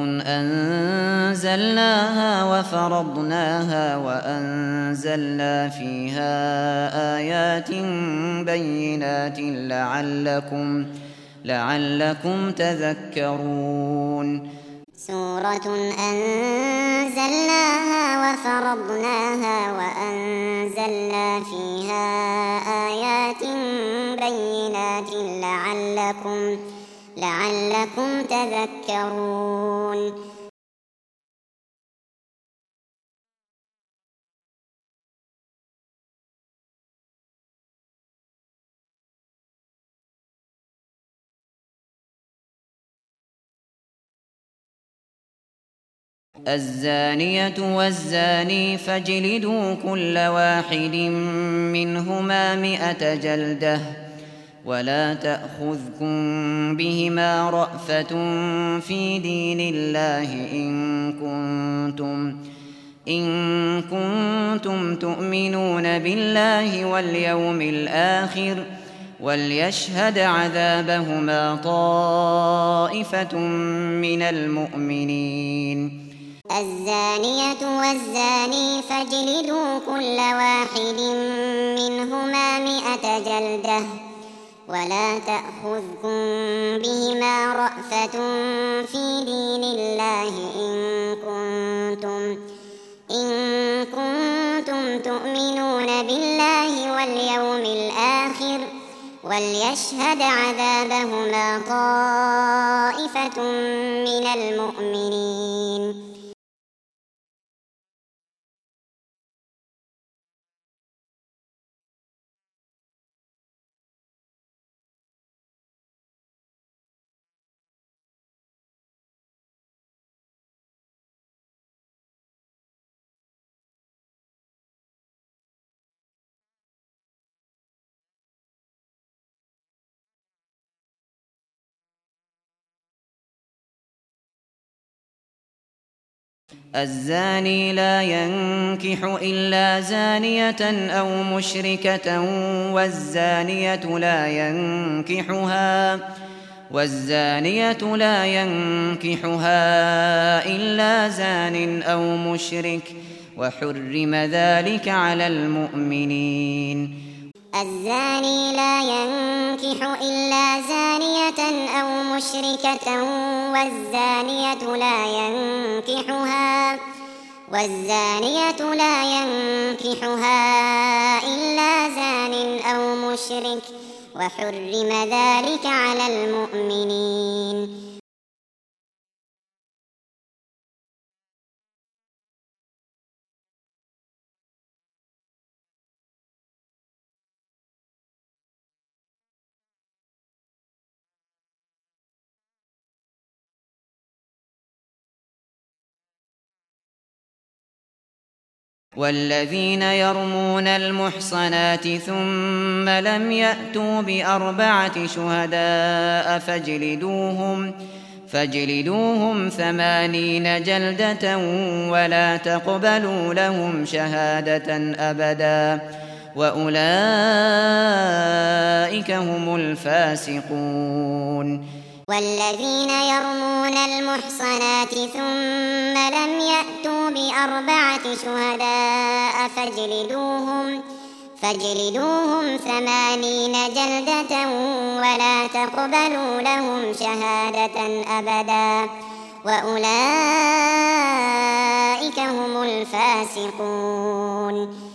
أنزلناها وفرضناها وأنزلنا فيها آيات بينات لعلكم تذكرون سورة أنزلناها وفرضناها وأنزلنا فيها آيات بينات لعلكم تذكرون الزانية والزاني فاجلدوا كل واحد منهما 100 جلدة ولا تأخذكم بهما رأفة في دين الله إن كنتم تؤمنون بالله واليوم الآخر وليشهد عذابهما طائفة من المؤمنين. الزانية والزاني فاجلدوا كل واحد منهما 100 جلدة ولا تأخذكم بهما رأفة في دين الله إن كنتم تؤمنون بالله واليوم الآخر وليشهد عذابهما طائفة من المؤمنين. الزاني لا ينكح إلا زانية أو مشركة والزانية لا ينكحها إلا زان أو مشرك وحرم ذلك على المؤمنين. الزاني لا ينكح إلا زانية أو مشركة والزانية لا ينكحها إلا زان أو مشرك وحرم ذلك على المؤمنين. والذين يرمون المحصنات ثم لم يأتوا ب4 شهداء فاجلدوهم 80 جلدة ولا تقبلوا لهم شهادة أبدا وأولئك هم الفاسقون. والذين يرمون المحصنات ثم لم يأتوا ب4 شهداء فاجلدوهم 80 جلدة ولا تقبلوا لهم شهادة أبدا وأولئك هم الفاسقون.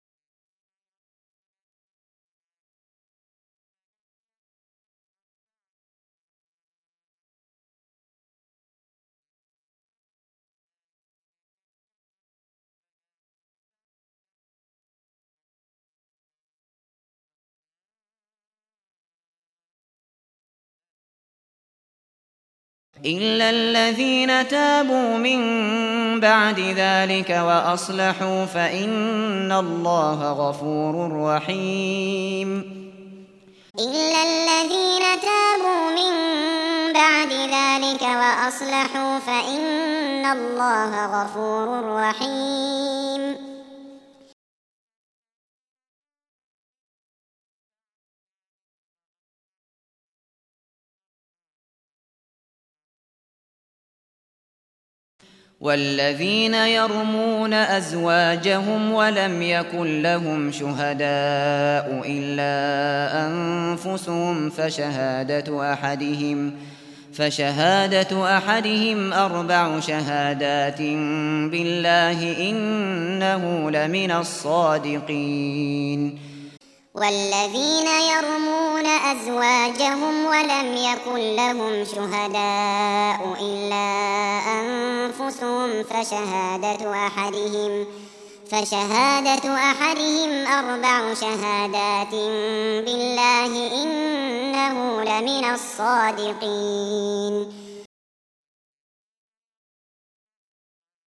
إلا الذين تابوا من بعد ذلك وأصلحوا فإن الله غفور رحيم. إلا الذين تابوا من بعد ذلك وأصلحوا فإن الله غفور رحيم. والذين يرمون أزواجهم ولم يكن لهم شهداء إلا أنفسهم فشهادة أحدهم 4 شهادات بالله إنه لمن الصادقين. والذين يرمون أزواجهم ولم يكن لهم شهداء إلا أنفسهم فشهادة أحدهم 4 شهادات بالله إنه لمن الصادقين.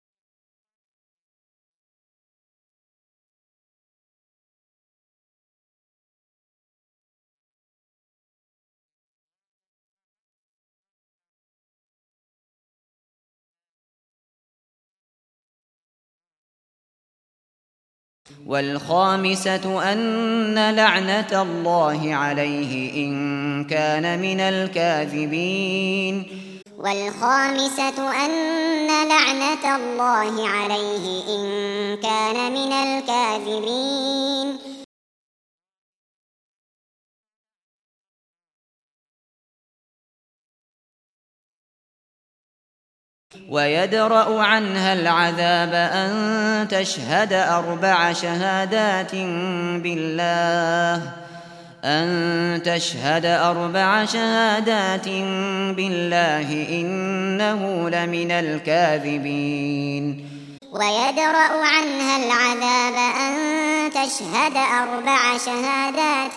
والخامسة أن لعنة الله عليه إن كان من الكاذبين. والخامسة أن لعنة الله عليه إن كان من الكاذبين. ويدرأ عنها العذاب أن تشهد 4 شهادات بالله إنه لمن الكاذبين. ويدرأ عنها العذاب أن تشهد 4 شهادات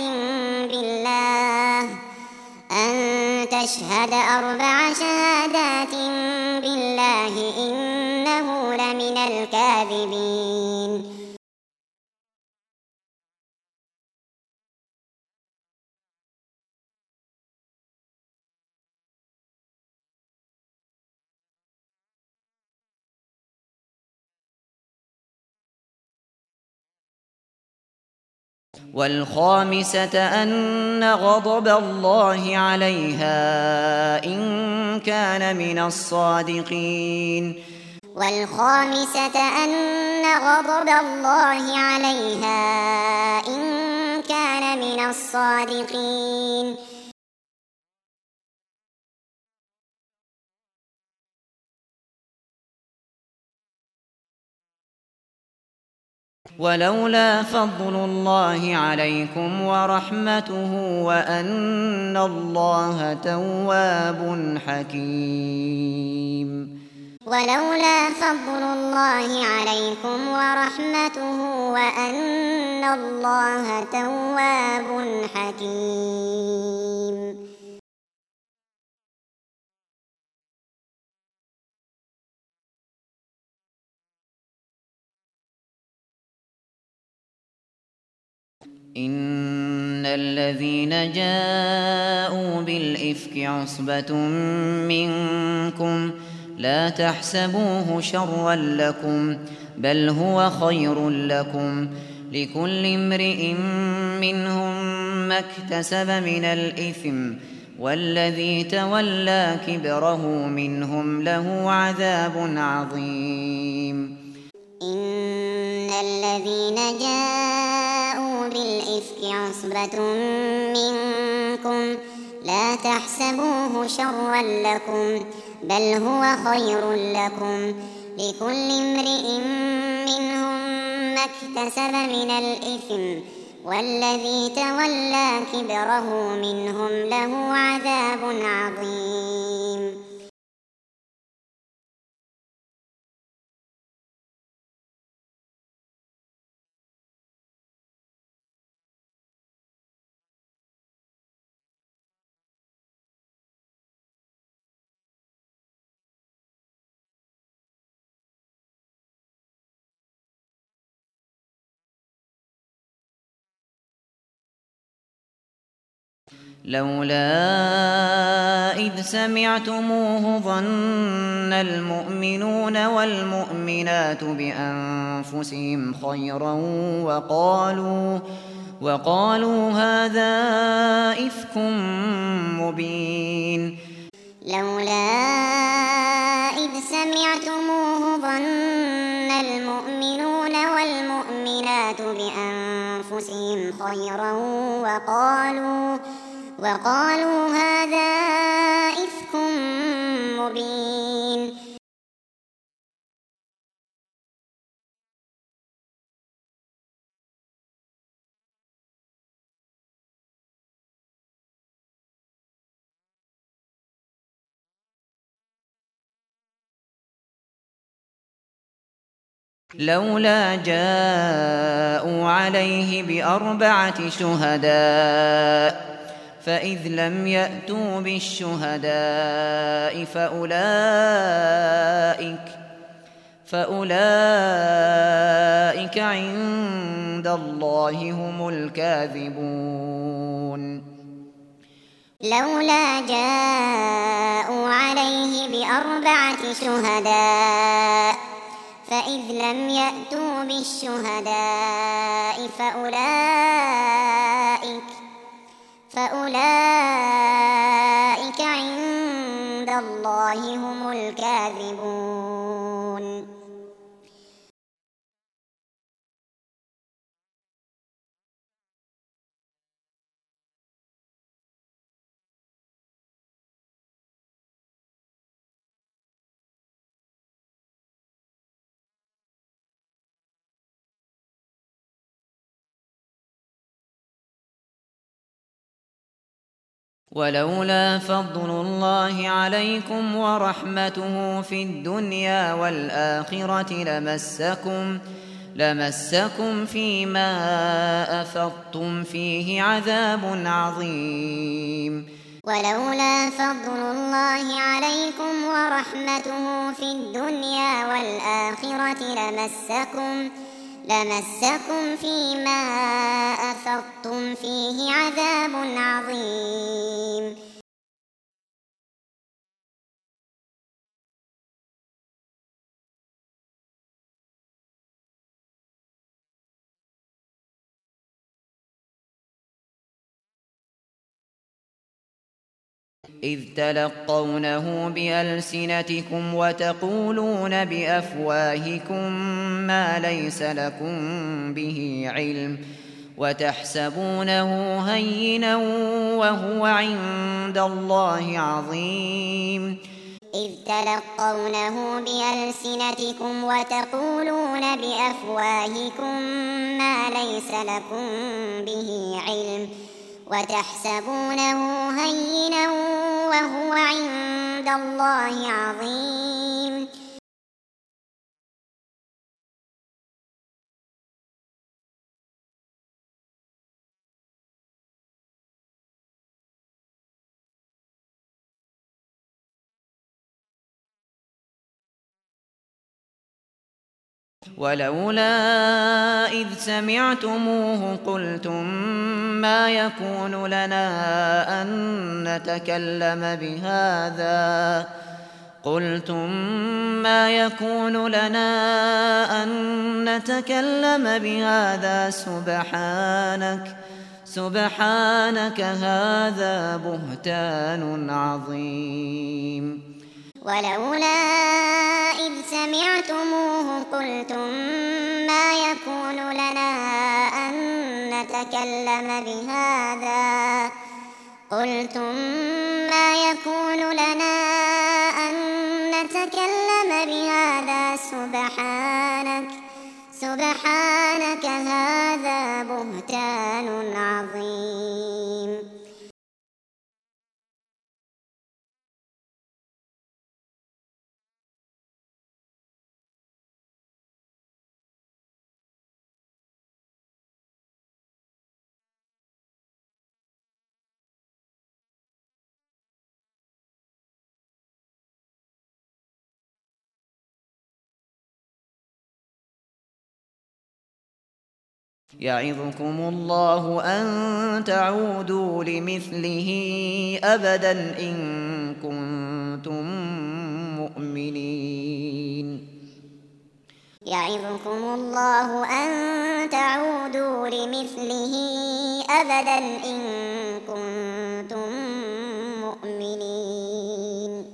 بالله إنه لمن الكاذبين. والخامسة أن غضب الله عليها إن كان من الصادقين. والخامسة أن غضب الله عليها إن كان من الصادقين. ولولا فضل الله عليكم ورحمته وأن الله تواب حكيم. ولولا فضل الله عليكم ورحمته وأن الله تواب حكيم. إن الذين جاءوا بالإفك عصبة منكم لا تحسبوه شرا لكم بل هو خير لكم لكل امرئ منهم ما اكتسب من الإثم والذي تولى كبره منهم له عذاب عظيم. إن الذين جاءوا بالإفك عصبة منكم لا تحسبوه شرا لكم بل هو خير لكم لكل امرئ منهم ما اكتسب من الإثم والذي تولى كبره منهم له عذاب عظيم. لولا إذ سمعتموه ظن المؤمنون والمؤمنات بأنفسهم خيرا وقالوا هذا إفك مبين. لولا إذ سمعتموه ظن المؤمنون والمؤمنات بأنفسهم خيرا وقالوا هذا إفك مبين. لولا جاءوا عليه ب4 شهداء فإذ لم يأتوا بالشهداء فأولئك عند الله هم الكاذبون. لولا جاءوا عليه ب4 شهداء فإذ لم يأتوا بالشهداء فأولئك عند الله هم الكاذبون. ولولا فضل الله عليكم ورحمته في الدنيا والآخرة لمسكم فيما أفضتم فيه عذاب عظيم. ولولا فضل الله عليكم ورحمته في الدنيا والآخرة لمسكم فيما أفضتم فيه عذاب عظيم. إذ تلقونه بألسنتكم وتقولون بأفواهكم ما ليس لكم به علم وتحسبونه هينا وهو عند الله عظيم. إذ تلقونه بألسنتكم وتقولون بأفواهكم ما ليس لكم به علم وتحسبونه هينا وهو عند الله عظيم. ولولا إذ سمعتموه قلتم ما يكون لنا أن نتكلم بهذا سبحانك هذا بهتان عظيم. ولولا إذ سمعتموه قلتم ما يكون لنا أن نتكلم بهذا سبحانك هذا بهتان عظيم. يعظكم الله أن تعودوا لمثله أبدا إن كنتم مؤمنين. يعظكم الله أن تعودوا لمثله أبدا إن كنتم مؤمنين.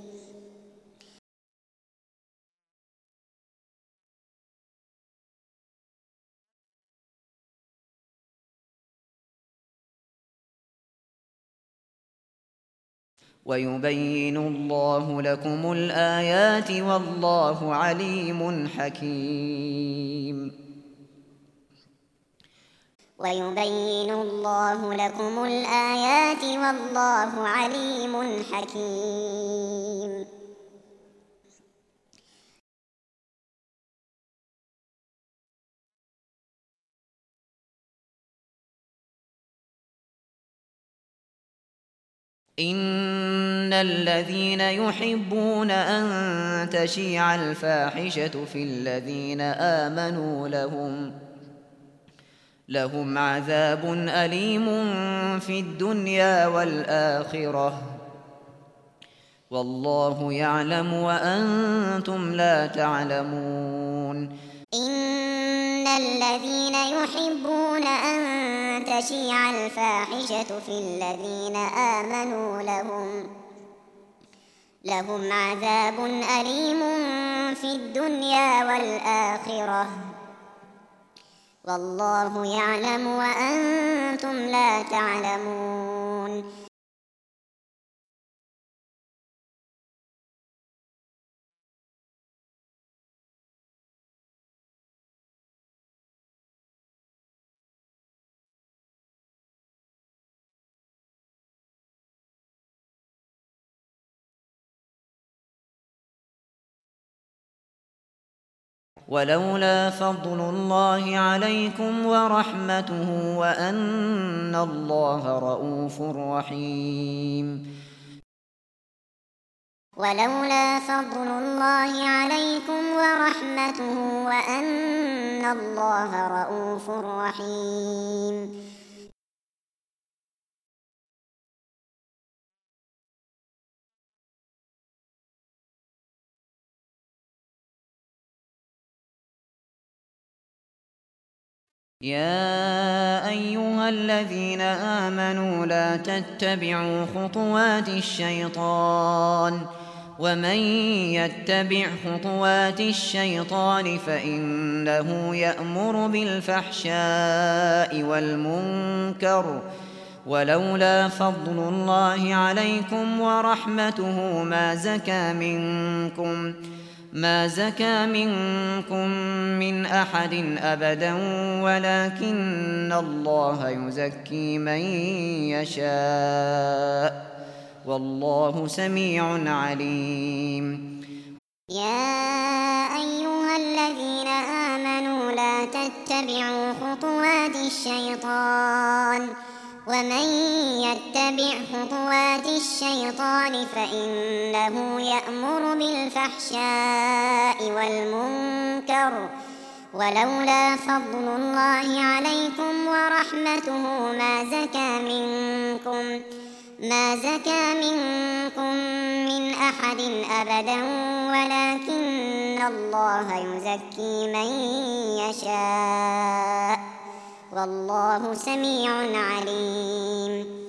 ويبين الله لكم الآيات والله عليم حكيم. ويبين الله لكم الآيات والله عليم حكيم. إن الذين يحبون أن تشيع الفاحشة في الذين آمنوا لهم عذاب أليم في الدنيا والآخرة والله يعلم وأنتم لا تعلمون. إن الذين يحبون أن تشيع الفاحشة في الذين آمنوا لهم عذاب أليم في الدنيا والآخرة والله يعلم وأنتم لا تعلمون. ولولا فضل الله عليكم ورحمته وأن الله رءوف رحيم. ولولا فضل الله عليكم ورحمته وأن الله رءوف رحيم. يا أيها الذين آمنوا لا تتبعوا خطوات الشيطان ومن يتبع خطوات الشيطان فإنه يأمر بالفحشاء والمنكر ولولا فضل الله عليكم ورحمته ما زكى منكم من أحد أبدا ولكن الله يزكي من يشاء والله سميع عليم. يا أيها الذين آمنوا لا تتبعوا خطوات الشيطان ومن يتبع خطوات الشيطان فإنه يأمر بالفحشاء والمنكر ولولا فضل الله عليكم ورحمته ما زكى منكم من أحد أبدا ولكن الله يزكي من يشاء والله سميع عليم.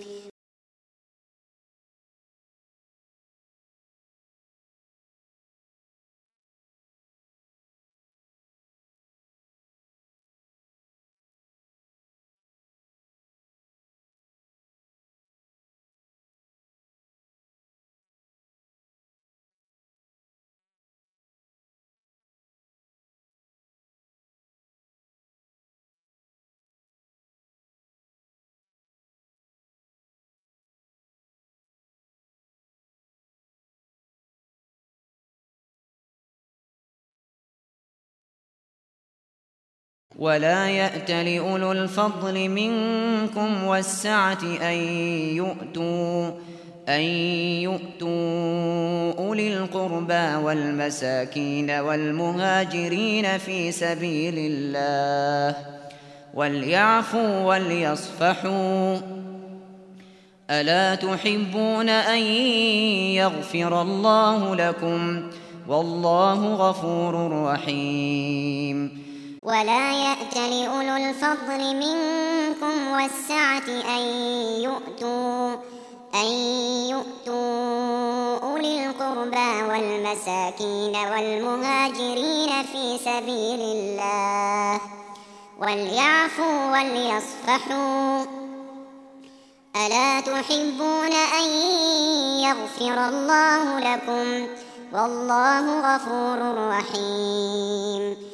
ولا يأت لأولو الفضل منكم والسعة أن يؤتوا أولي القربى والمساكين والمهاجرين في سبيل الله وليعفوا وليصفحوا ألا تحبون أن يغفر الله لكم والله غفور رحيم. ولا يأت لأولو الفضل منكم والسعة أن يؤتوا أولي القربى والمساكين والمهاجرين في سبيل الله وليعفوا وليصفحوا ألا تحبون أن يغفر الله لكم والله غفور رحيم.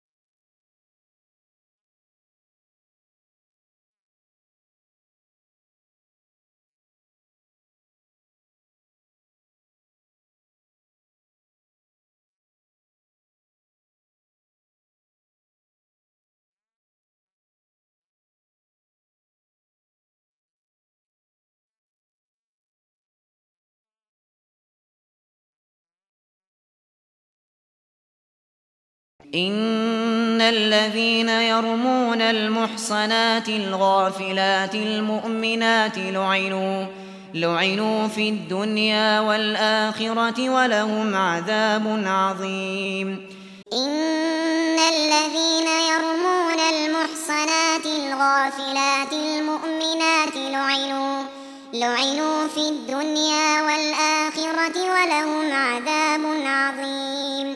إن الذين يرمون المحصنات الغافلات المؤمنات لعنوا في الدنيا والآخرة ولهم عذاب عظيم. إن الذين يرمون المحصنات الغافلات المؤمنات لعنوا في الدنيا والآخرة ولهم عذاب عظيم.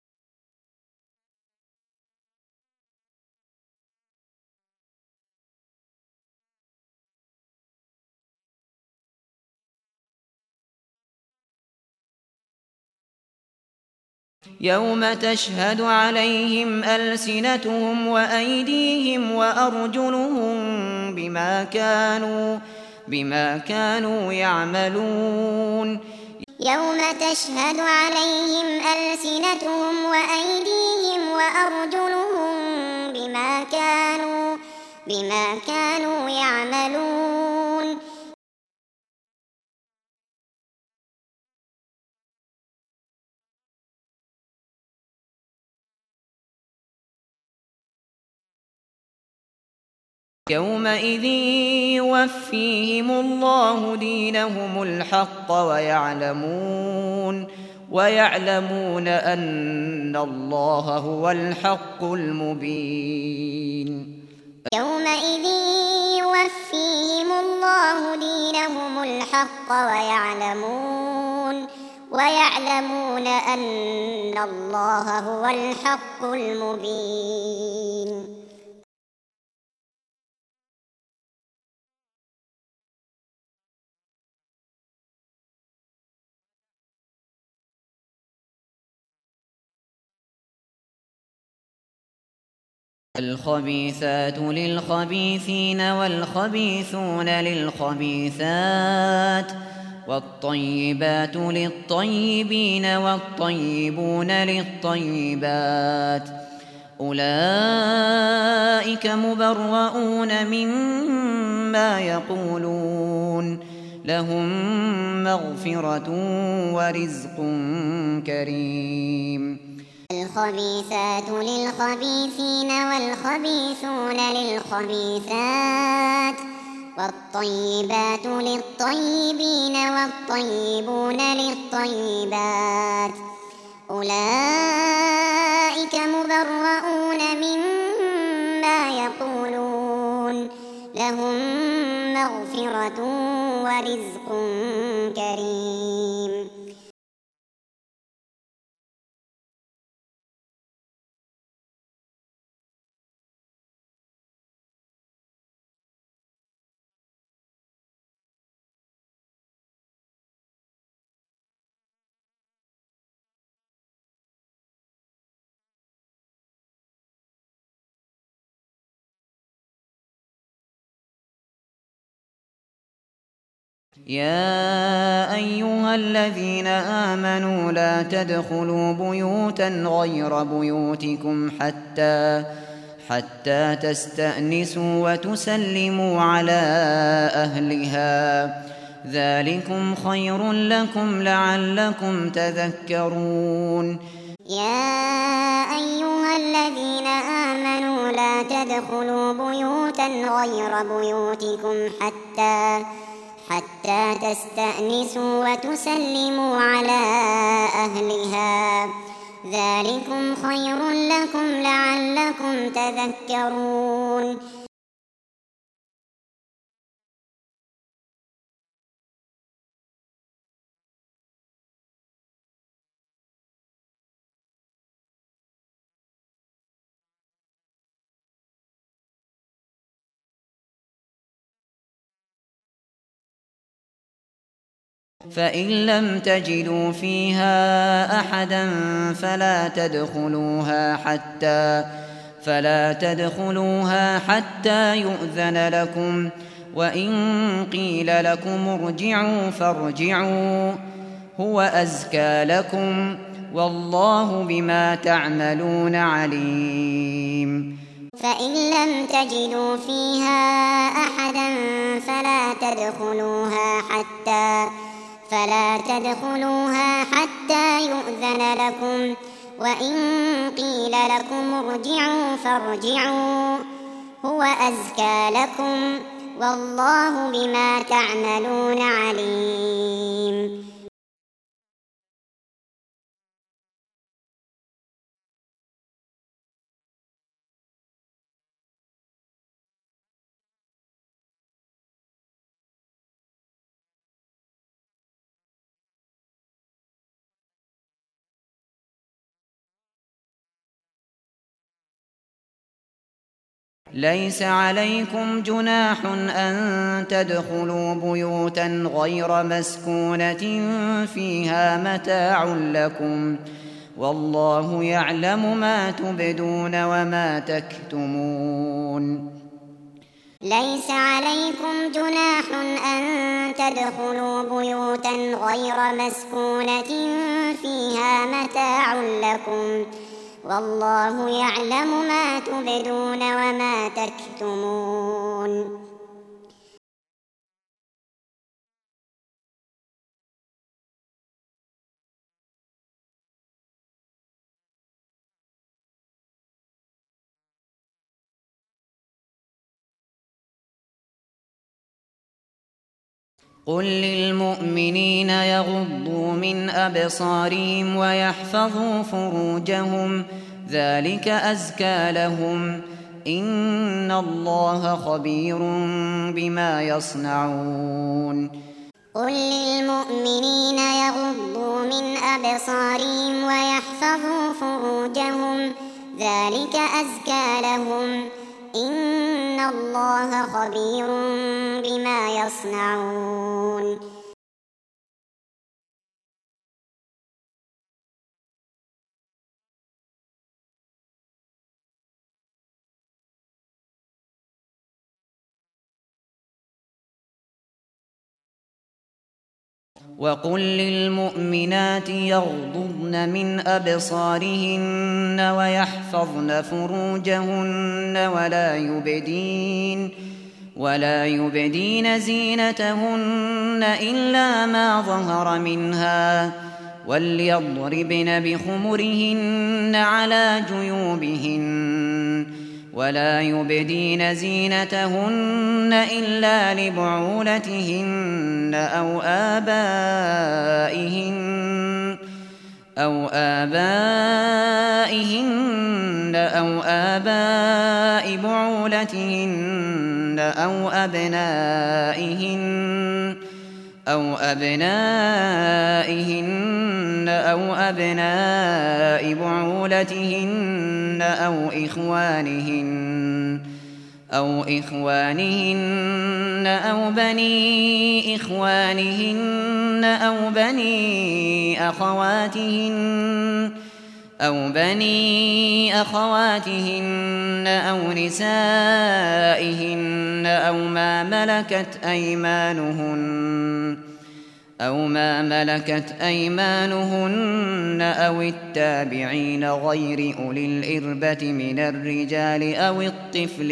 يوم تشهد عليهم ألسنتهم وأيديهم وأرجلهم بما كانوا يعملون. يوم تشهد عليهم ألسنتهم وأيديهم وأرجلهم بما كانوا يعملون. يومئذ يوفيهم الله دينهم الحق ويعلمون أن الله هو الحق المبين. يومئذ يوفيهم الله دينهم الحق ويعلمون أن الله هو الحق المبين. الخبيثات للخبيثين والخبيثون للخبيثات والطيبات للطيبين والطيبون للطيبات أولئك مبرؤون مما يقولون لهم مغفرة ورزق كريم. الخبيثات للخبيثين والخبيثون للخبيثات والطيبات للطيبين والطيبون للطيبات أولئك مبرؤون مما يقولون لهم مغفرة ورزق كريم. يا أيها الذين آمنوا لا تدخلوا بيوتا غير بيوتكم حتى تستأنسوا وتسلموا على أهلها ذلكم خير لكم لعلكم تذكرون. يا أيها الذين آمنوا لا تدخلوا بيوتا غير بيوتكم حتى تستأنسوا وتسلموا على أهلها ذلكم خير لكم لعلكم تذكرون. فإن لم تجدوا فيها أحدا فلا تدخلوها حتى يؤذن لكم وإن قيل لكم ارجعوا فارجعوا هو أزكى لكم والله بما تعملون عليم. فإن لم تجدوا فيها أحدا فلا تدخلوها حتى يؤذن لكم وإن قيل لكم ارجعوا فارجعوا هو أزكى لكم والله بما تعملون عليم. ليس عليكم جناح أن تدخلوا بيوتا غير مسكونة فيها متاع لكم والله يعلم ما تبدون وما تكتمون. ليس عليكم جناح أن تدخلوا بيوتا غير مسكونة فيها متاع لكم والله يعلم ما تبدون وما تكتمون. قل للمؤمنين يغضوا من أبصارهم ويحفظوا فروجهم ذلك أزكى لهم إن الله خبير بما يصنعون. قل للمؤمنين يغضوا من أبصارهم ويحفظوا فروجهم ذلك أزكى لهم إن الله خبير بما يصنعون. وقل للمؤمنات يغضضن من أبصارهن ويحفظن فروجهن ولا يبدين زينتهن إلا ما ظهر منها وليضربن بخمرهن على جيوبهن ولا يبدين زينتهن إلا لبعولتهن أو آباء بعولتهن أو أبنائهن أو أبناء بعولتهن أو إخوانهن أو بني إخوانهن أو بني أخواتهن أو نسائهن أو ما ملكت أيمانهن أو التابعين غير أولي الإربة من الرجال أو الطفل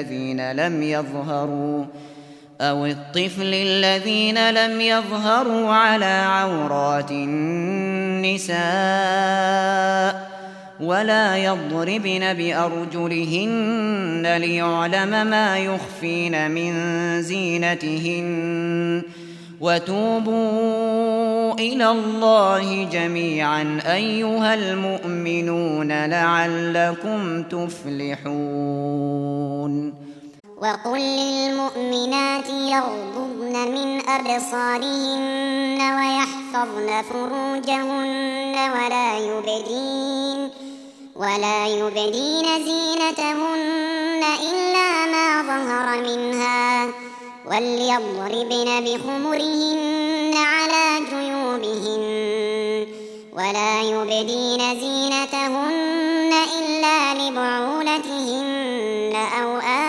الذين لم يظهروا على عورات النساء ولا يضربن بأرجلهن ليعلم ما يخفين من زينتهن وتوبوا إلى الله جميعا أيها المؤمنون لعلكم تفلحون. وقل للمؤمنات يغضضن من أبصارهن ويحفظن فروجهن ولا يبدين زينتهن إلا ما ظهر منها وليضربن بخمرهن على جيوبهن ولا يبدين زينتهن إلا لبعولتهن أو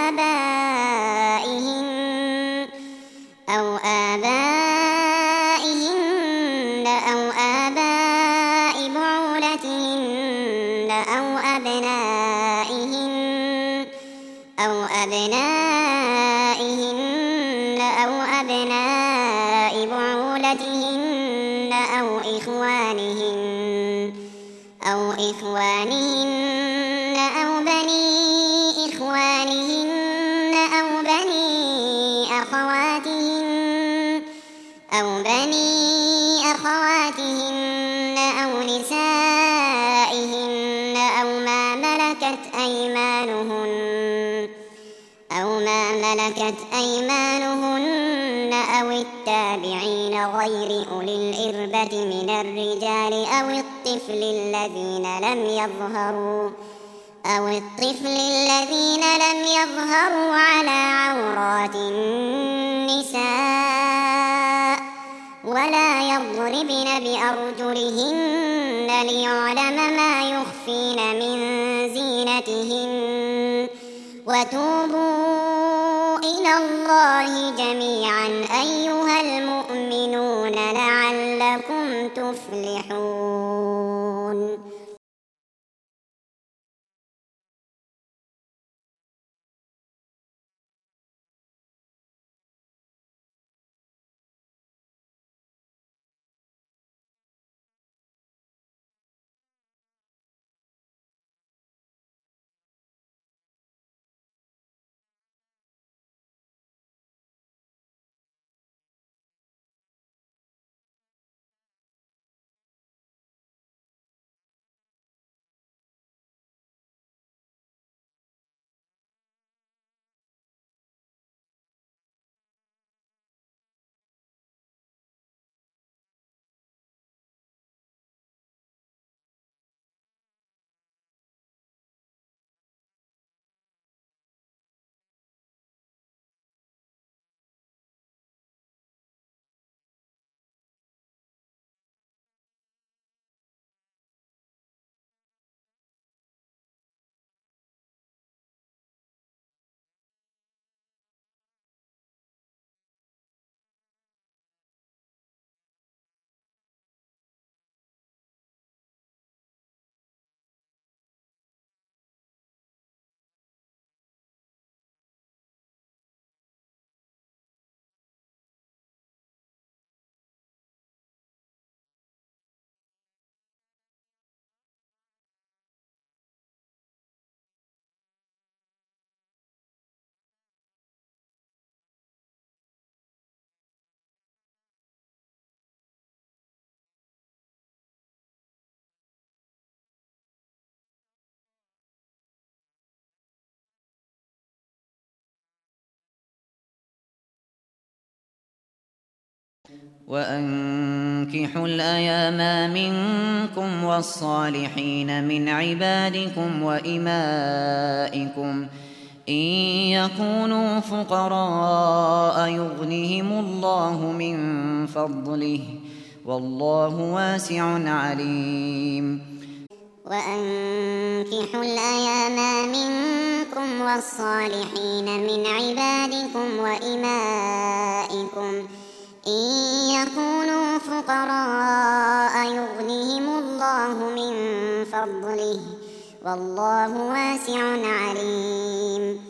آباء بعولتهن أو أبنائهن أو أبناء بعولتهن أو إخوانهن أو بني إخوانهن أو بني أخواتهن أو نسائهن أو ما ملكت أيمانهن أو التابعين غير أولي الإربة من الرجال أو الطفل الذين لم يظهروا على عورات النساء ولا يضربن بأرجلهن ليعلم ما يخفين من زينتهن وتوبوا إلى الله جميعا أيها المؤمنون لعلكم تفلحون. وأنكحوا الأيام منكم والصالحين من عبادكم وإمائكم إن يكونوا فقراء يغنهم الله من فضله والله واسع عليم. وأنكحوا الأيام منكم والصالحين من عبادكم وإمائكم إن يكونوا فقراء يغنهم الله من فضله والله واسع عليم.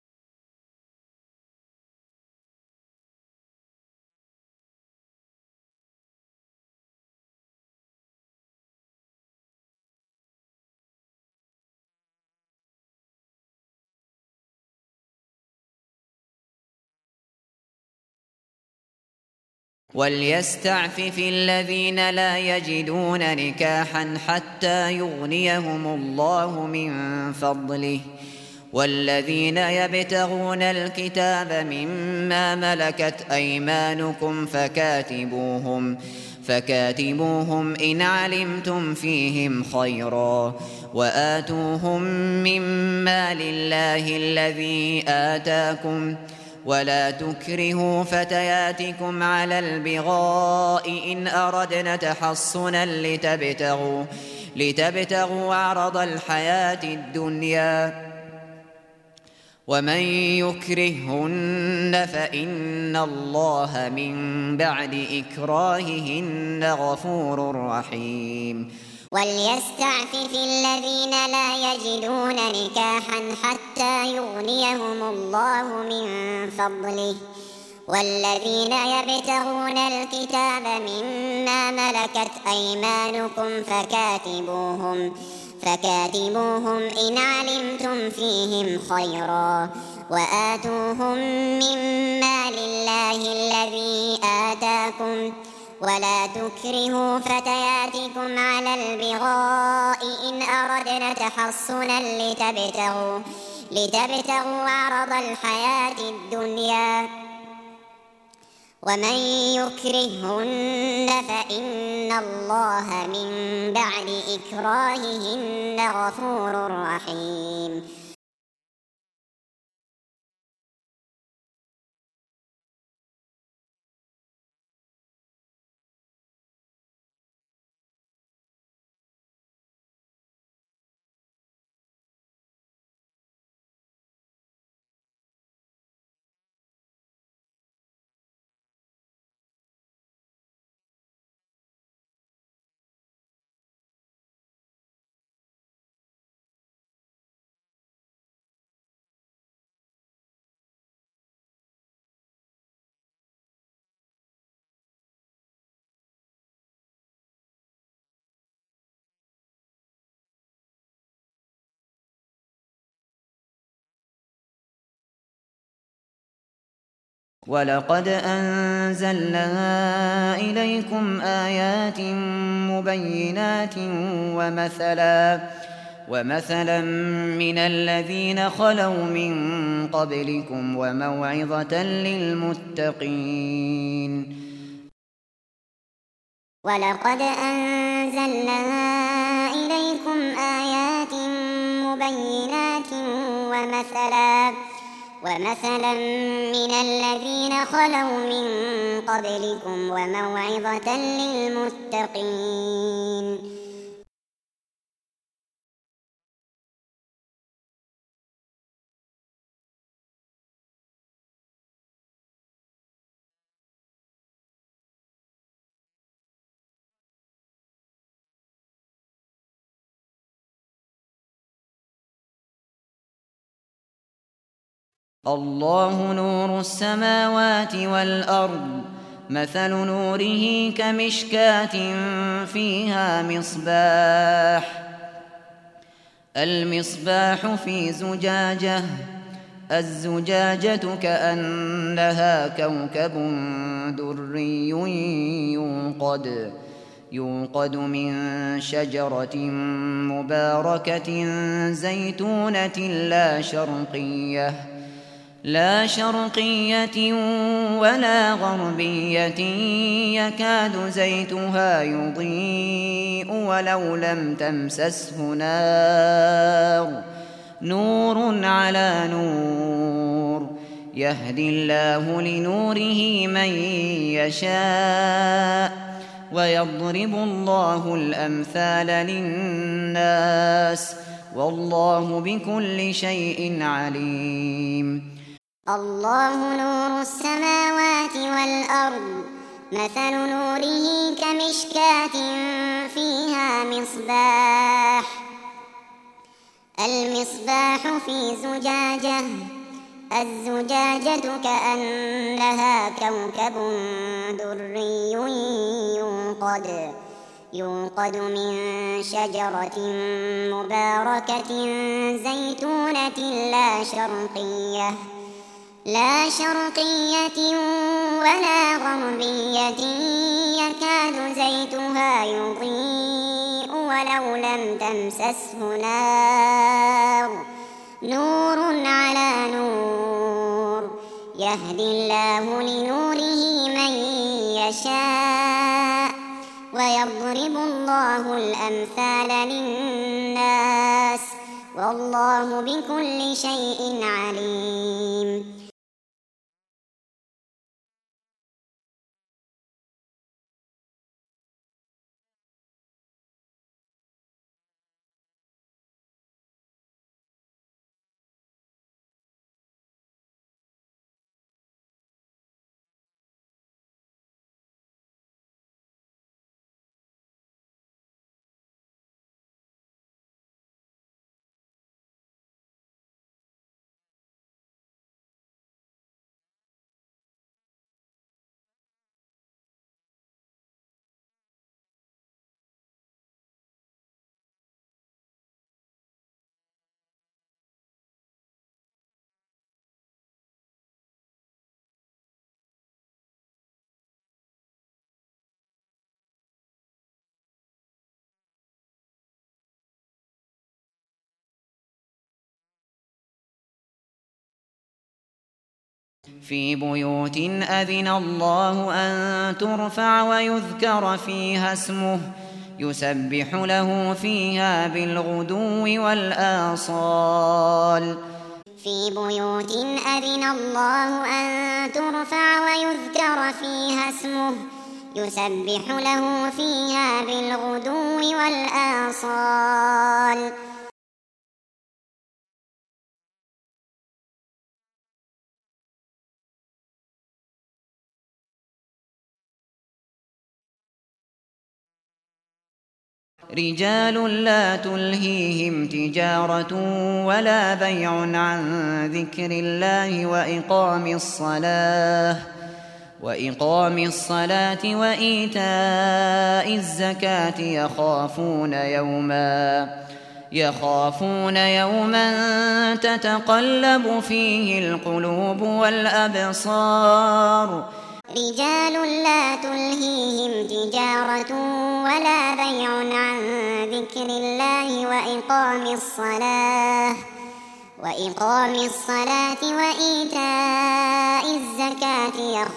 وليستعفف الذين لا يجدون نكاحا حتى يغنيهم الله من فضله والذين يبتغون الكتاب مما ملكت أيمانكم فكاتبوهم إن علمتم فيهم خيرا وآتوهم مما لله الذي آتاكم ولا تكرهوا فتياتكم على البغاء إن أردنا تحصنا لتبتغوا عرض الحياة الدنيا ومن يكرههن فإن الله من بعد إكراههن غفور رحيم. وليستعفف الذين لا يجدون نكاحا حتى يغنيهم الله من فضله والذين يبتغون الكتاب مما ملكت أيمانكم فكاتبوهم إن علمتم فيهم خيرا وآتوهم مما لله الذي آتاكم ولا تكرهوا فتياتكم على البغاء إن أردنا تحصنا لتبتغوا عرض الحياة الدنيا ومن يكرههن فإن الله من بعد إكراههن غفور رحيم. ولقد أنزلنا إليكم آيات مبينات ومثلا من الذين خلوا من قبلكم وموعظة للمتقين. ولقد أنزلنا إليكم آيات مبينات ومثلا من الذين خلوا من قبلكم وموعظة للمتقين. الله نور السماوات والأرض، مثل نوره كمشكاة فيها المصباح في زجاجة، الزجاجة كأنها كوكب دري يوقد من شجرة مباركة زيتونة لا شرقية ولا غربية، يكاد زيتها يضيء ولو لم تمسسه نور على نور، يهدي الله لنوره من يشاء، ويضرب الله الأمثال للناس، والله بكل شيء عليم. الله نور السماوات والأرض، مثل نوره كمشكاة فيها المصباح في زجاجة، الزجاجة كأنها كوكب دري يوقد من شجرة مباركة زيتونة لا شرقية ولا غربية، يكاد زيتها يضيء ولو لم تمسسه نور على نور، يهدي الله لنوره من يشاء، ويضرب الله الأمثال للناس، والله بكل شيء عليم. في بيوت أذن الله أن ترفع ويذكر فيها اسمه يسبح له فيها بالغدو والآصال في بيوت أذن الله أن ترفع ويذكر فيها اسمه يسبح له فيها بالغدو والآصال رجال لا تلهيهم تجارة ولا بيع عن ذكر الله وإقام الصلاة وإيتاء الزكاة يخافون يوما تتقلب فيه القلوب والأبصار رجال لا تلهيهم تجارة ولا بيع عن ذكر الله وإقام الصلاة وإيتاء الزكاة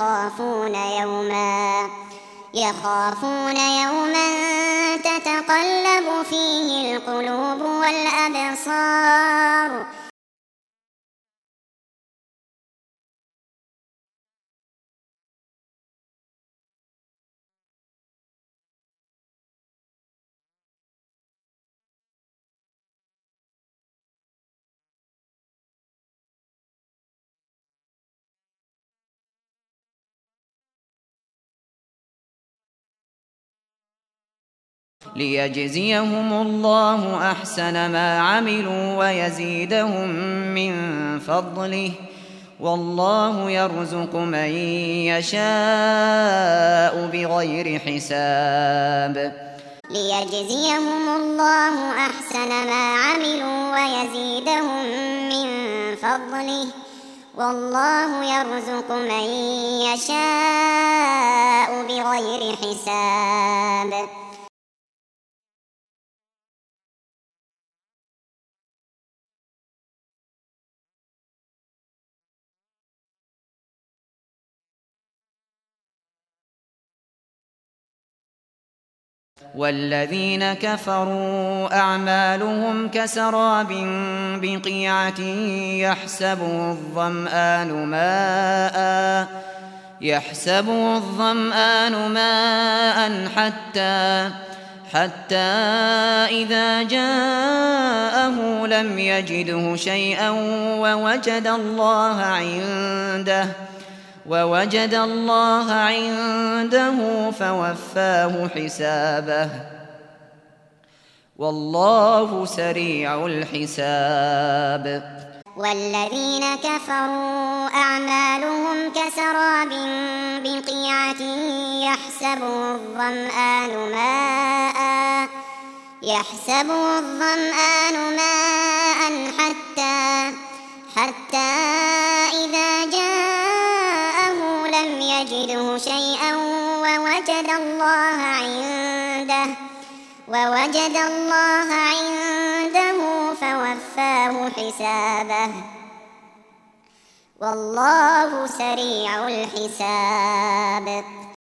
يخافون يوما تتقلب فيه القلوب والأبصار ليجزيهم الله أحسن ما عملوا ويزيدهم من فضله والله يرزق من يشاء بغير حساب ليجزيهم الله أحسن ما عملوا ويزيدهم من فضله والله يرزق من يشاء بغير حساب والذين كفروا أعمالهم كسراب بقيعة يحسبه الظمآن ماء حتى إذا جاءه لم يجده شيئا ووجد الله عنده فوفاه حسابه والله سريع الحساب والذين كفروا أعمالهم كسراب بقيعة يحسبه الظمآن ماء حتى إذا جاءه لم يجده شيئا ووجد الله عنده فوفاه حسابه والله سريع الحساب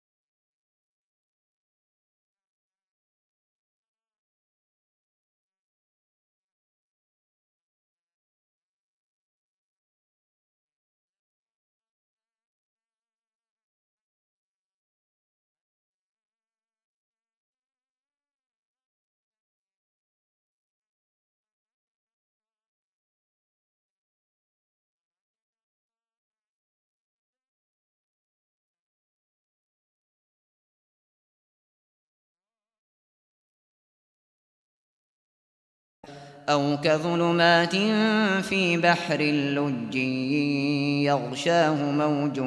أو كظلمات في بحر اللج يغشاه موج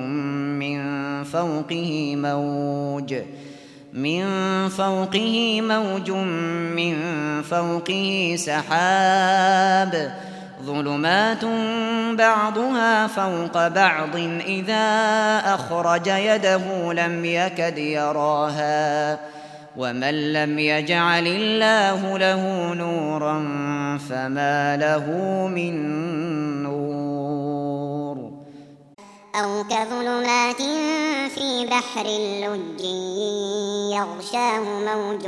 من فوقه سحاب ظلمات بعضها فوق بعض إذا أخرج يده لم يكد يراها ومن لم يجعل الله له نورا فما له من نور أو كظلمات في بحر لج يغشاه موج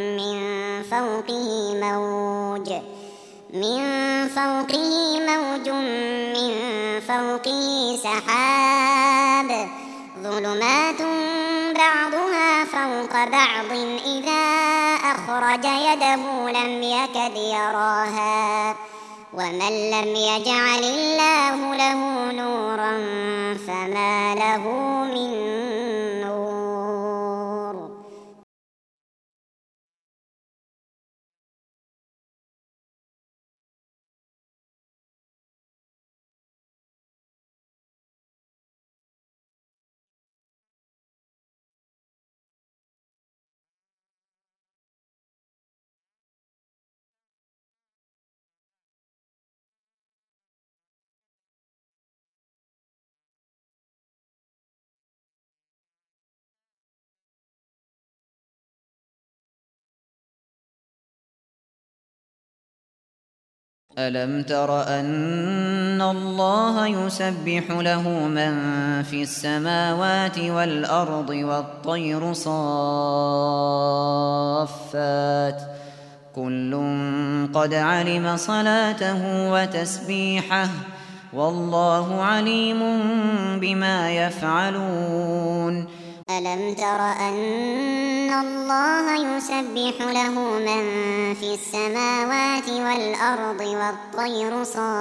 من فوقه سحاب ظلمات بعضها فوق بعض إذا أخرج يده لم يكد يراها ومن لم يجعل الله له نورا فما له من نور. ألم تر أن الله يسبح له من في السماوات والأرض والطير صافات كل قد علم صلاته وتسبيحه والله عليم بما يفعلون. ألم تر أن الله يسبح له من في السماوات والأرض والطير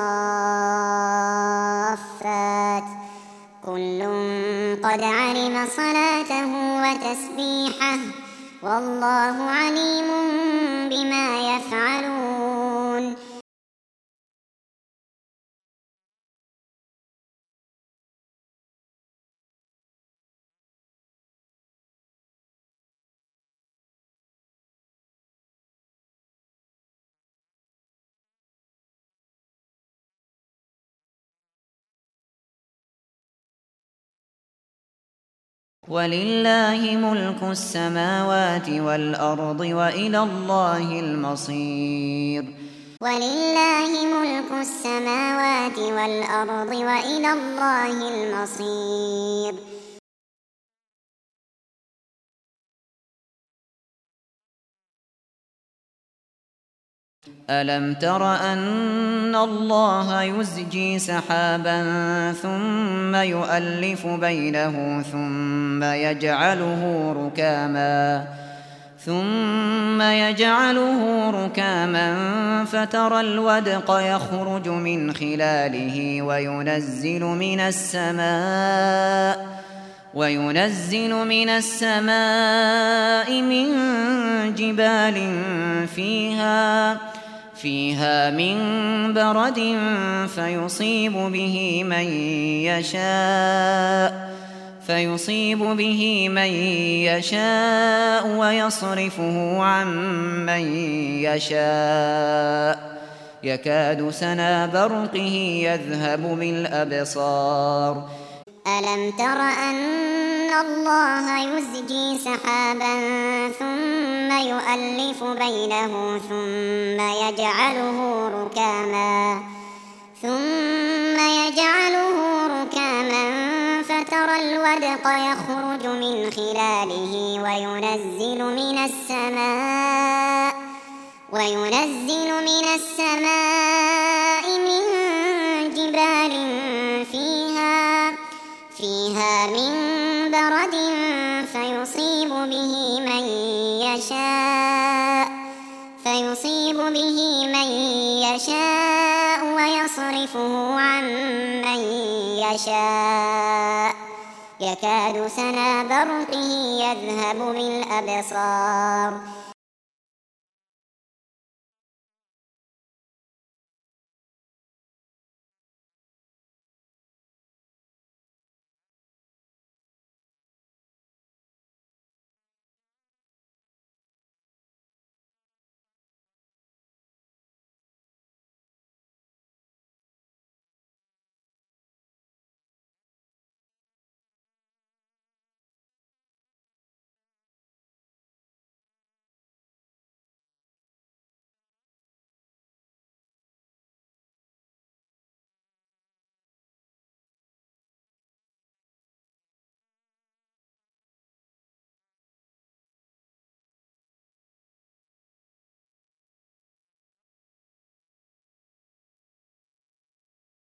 صافات كل قد علم صلاته وتسبيحه والله عليم بما يفعلون. ولله ملك السماوات والأرض وإلى الله المصير. ولله ملك السماوات والأرض وإلى الله المصير. ألم تر أن الله يزجي سحابا ثم يؤلف بينه ثم يجعله ركاما فترى الودق يخرج من خلاله وينزل من السماء من جبال فيها من برد فيصيب به من يشاء ويصرفه عن من يشاء يكاد سنا برقه يذهب بالأبصار. ألم تر أن الله يزجي سحابا ثم يؤلف بينه ثم يجعله ركاما فترى الودق يخرج من خلاله وينزل من السماء من جبال فيها من برد فيصيب به من يشاء ويصرفه عن من يشاء يكاد سنا برقه يذهب بالأبصار.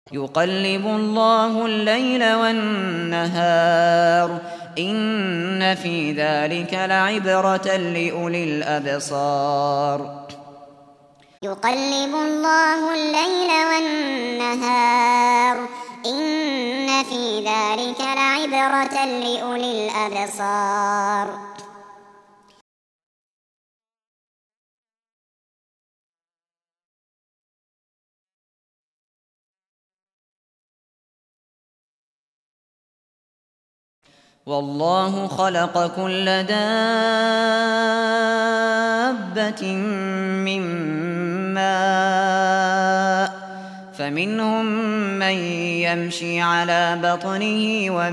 يقلب الله الليل والنهار إن في ذلك لعبرة لأولي الأبصار يقلب الله الليل والنهار إن في ذلك لعبرة لأولي الأبصار والله خلق كل دابة من ماء فمنهم من يمشي على بطنه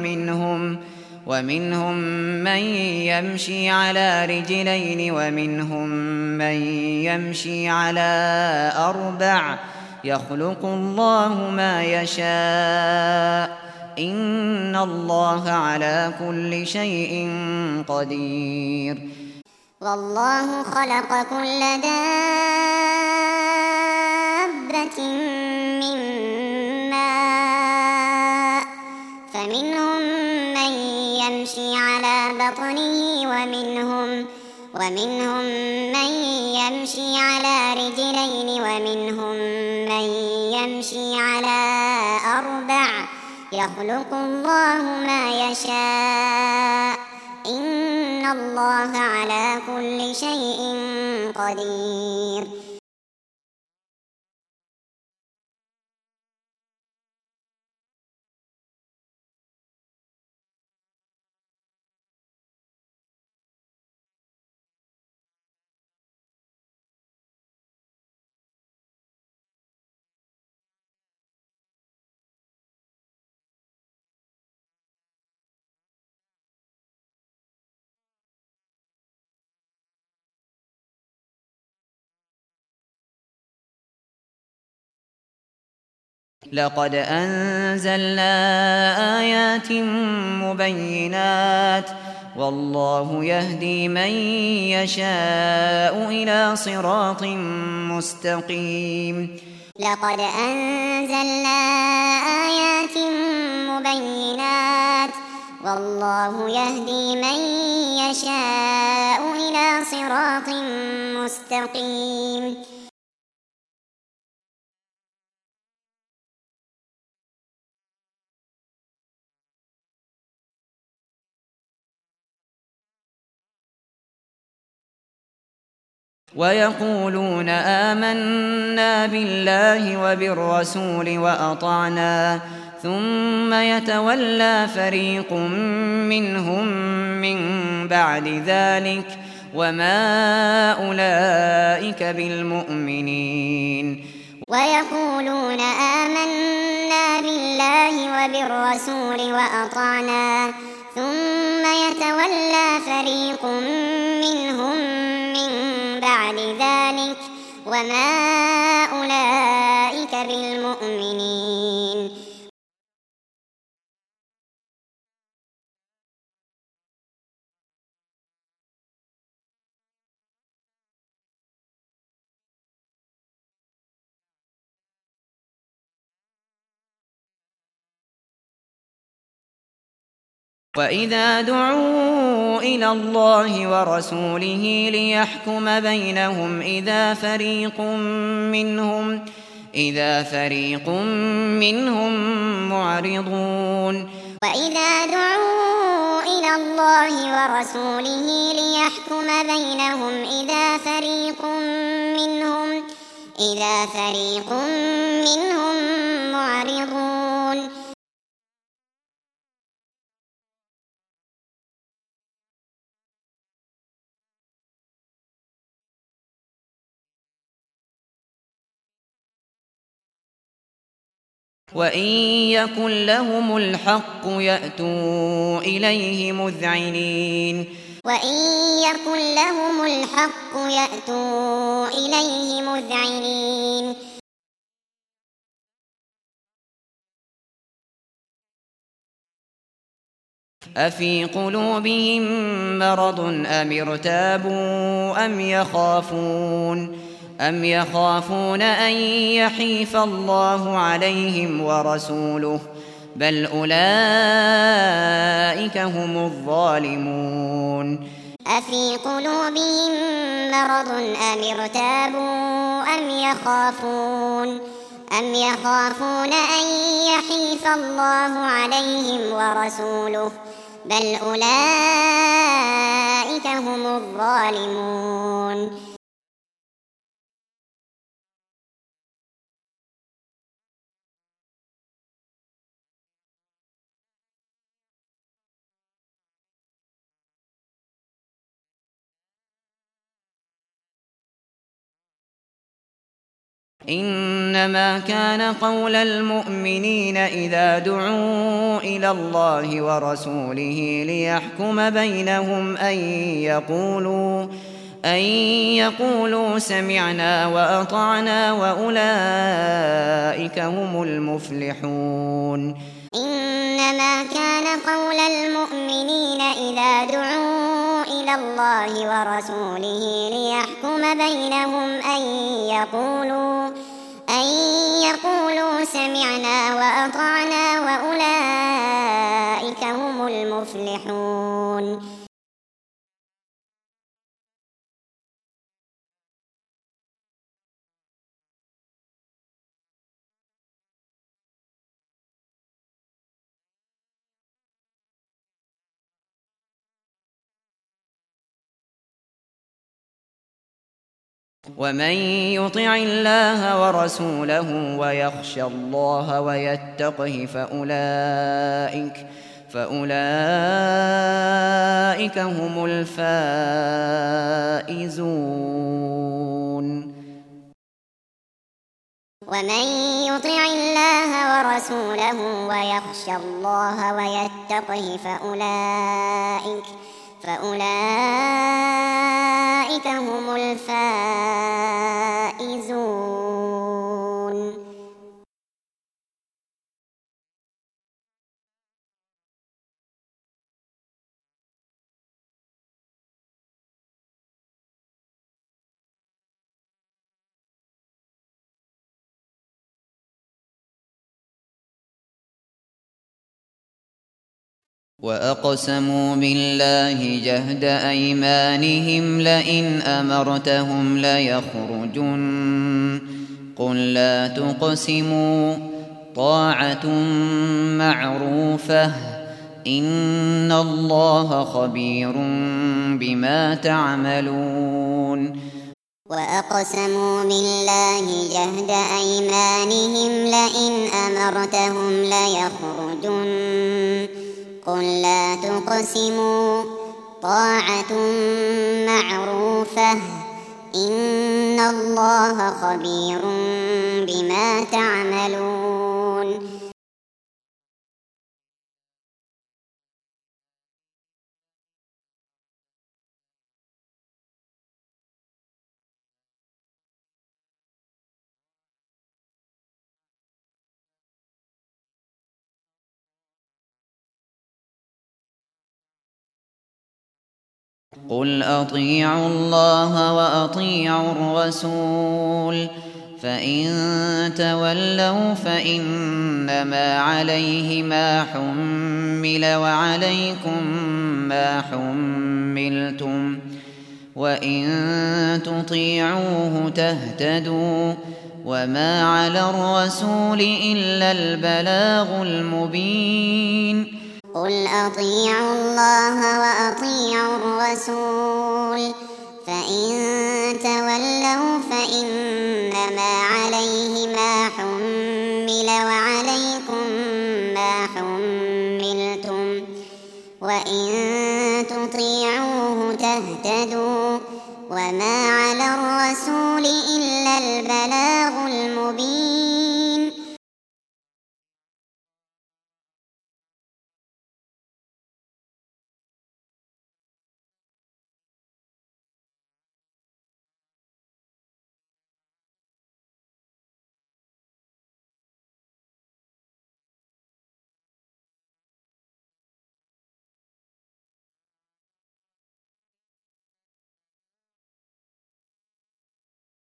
ومنهم من يمشي على رجلين ومنهم من يمشي على أربع يخلق الله ما يشاء إن الله على كل شيء قدير والله خلق كل دابة من ماء فمنهم من يمشي على بطنه ومنهم من يمشي على رجلين ومنهم من يمشي على أربع يخلق الله ما يشاء إن الله على كل شيء قدير لقد أنزلنا آيات مبينات والله يهدي من يشاء إلى صراط مستقيم لقد أنزلنا آيات مبينات والله يهدي من يشاء إلى صراط مستقيم ويقولون آمنا بالله وبالرسول وأطعنا ثم يتولى فريق منهم من بعد ذلك وما أولئك بالمؤمنين ويقولون آمنا بالله وبالرسول وأطعنا ثم يتولى فريق منهم من بعد ذلك وما أولئك بالمؤمنين وإذا دعوا إلى الله ورسوله ليحكم بينهم إذا فريق منهم معرضون وإذا دعوا إلى الله ورسوله ليحكم بينهم إذا فريق منهم معرضون وإن يكن لهم الحق يأتوا إليه مذعنين وإن يكن لهم الحق يأتوا إليه مذعنين أفي قلوبهم مرض أم ارتابوا أم يخافون أن يحيف الله عليهم ورسوله بل أولئك هم الظالمون أفي قلوبهم مرض أم ارتابوا أم يخافون أن يحيف الله عليهم ورسوله بل أولئك هم الظالمون إنما كان قول المؤمنين إذا دعوا إلى الله ورسوله ليحكم بينهم أن يقولوا سمعنا وأطعنا وأولئك هم المفلحون إنما كان قول المؤمنين إذا دعوا إلى الله ورسوله ليحكم بينهم أن يقولوا سمعنا وأطعنا وأولئك هم المفلحون ومن يطع الله ورسوله ويخشى الله ويتقه فأولئك هم الفائزون ومن يطع الله ورسوله ويخشى الله ويتقه فأولئك هم الفائزون وأقسموا بالله جهد أيمانهم لئن أمرتهم ليخرجن قل لا تقسموا طاعة معروفة إن الله خبير بما تعملون وأقسموا بالله جهد أيمانهم لئن أمرتهم ليخرجن قل لا تقسموا طاعة معروفة إن الله خبير بما تعملون قل أطيعوا الله وأطيعوا الرسول فإن تولوا فإنما عليه ما حمل وعليكم ما حملتم وإن تطيعوه تهتدوا وما على الرسول إلا البلاغ المبين قل أطيعوا الله وأطيعوا الرسول فإن تولوا فإنما عليه ما حمل وعليكم ما حملتم وإن تطيعوه تهتدوا وما على الرسول إلا البلاغ المبين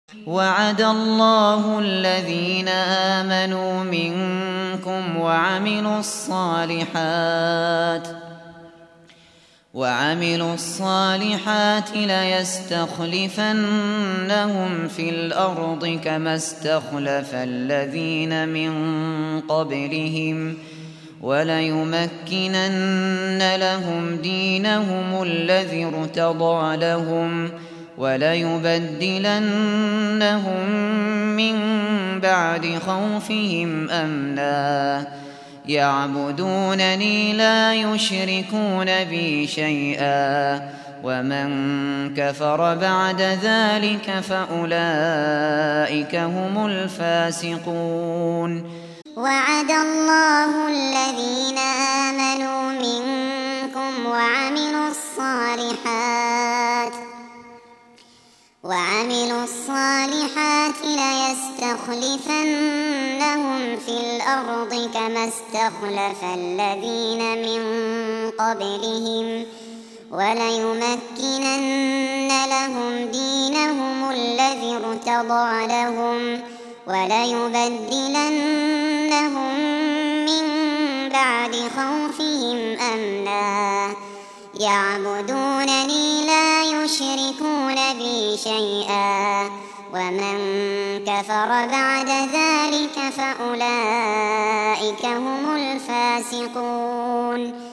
وعد الله الذين آمنوا منكم وعملوا الصالحات ليستخلفنهم في الأرض كما استخلف الذين من قبلهم وليمكنن لهم دينهم الذي ارتضى لهم وليبدلنهم من بعد خوفهم أمنا يعبدونني لا يشركون بي شيئا ومن كفر بعد ذلك فأولئك هم الفاسقون. وعد الله الذين آمنوا منكم وعملوا الصالحات ليستخلفنهم في الأرض كما استخلف الذين من قبلهم وليمكنن لهم دينهم الذي ارتضى لهم وليبدلنهم من بعد خوفهم أمنا يعبدونني لا يشركون بي شيئا ومن كفر بعد ذلك فأولئك هم الفاسقون.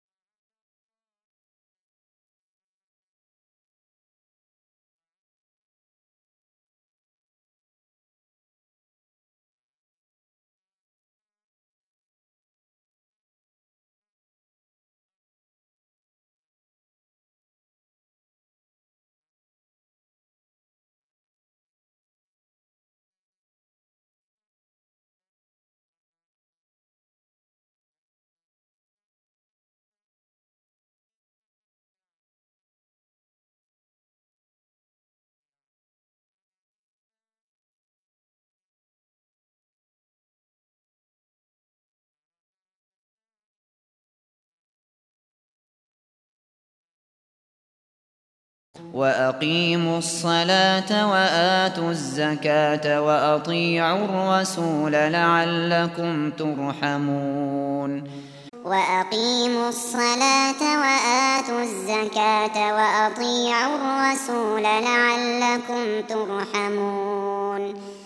وأقيموا الصلاة وآتوا الزكاة وأطيعوا الرسول لعلكم ترحمون. وأقيموا الصلاة وآتوا الزكاة وأطيعوا الرسول لعلكم ترحمون.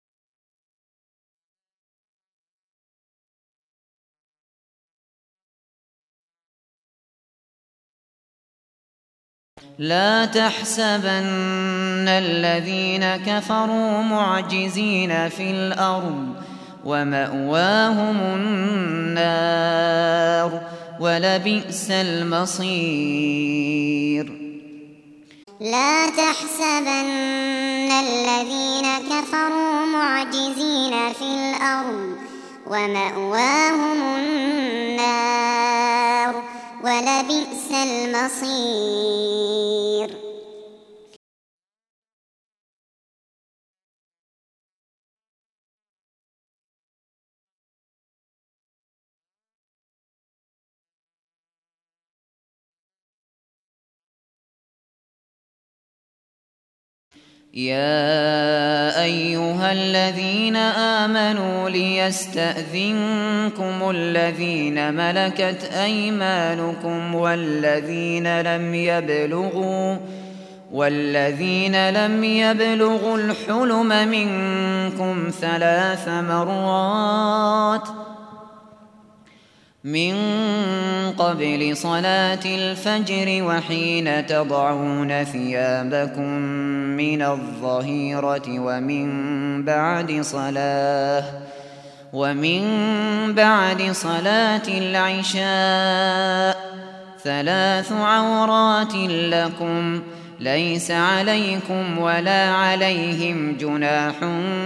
لا تحسبن الذين كفروا معجزين في الأرض ومأواهم النار ولبئس المصير. لا تحسبن الذين كفروا معجزين في الأرض ومأواهم النار ولبئس المصير. يا أيها الذين آمنوا ليستأذنكم الذين ملكت أيمانكم والذين لم يبلغوا الحلم منكم 3 مرات من قبل صلاة الفجر وحين تضعون ثيابكم من الظهيرة ومن بعد صلاة العشاء 3 عورات لكم ليس عليكم ولا عليهم جناح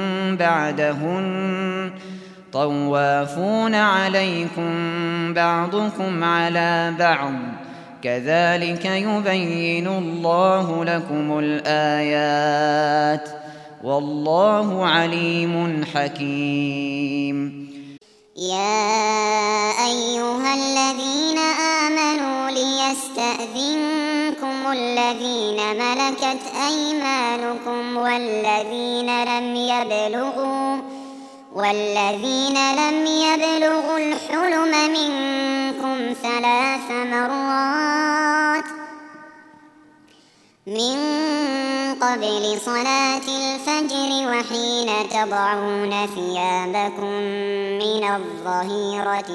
بعدهن طوافون عليكم بعضكم على بعض كذلك يبين الله لكم الآيات والله عليم حكيم. يا أيها الذين آمنوا ليستأذنكم الذين ملكت أيمانكم والذين لم يبلغوا الحلم منكم 3 مرات من قبل صلاة الفجر وحين تضعون ثيابكم من الظهيرة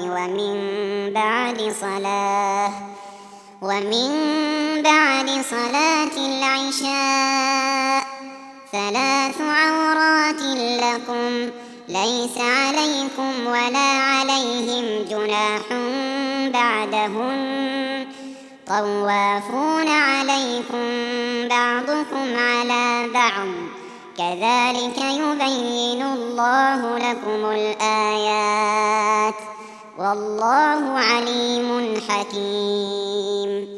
ومن بعد صلاة العشاء 3 عورات لكم ليس عليكم ولا عليهم جناح بعدهن طوافون عليكم بعضكم على بعض كذلك يبين الله لكم الآيات والله عليم حكيم.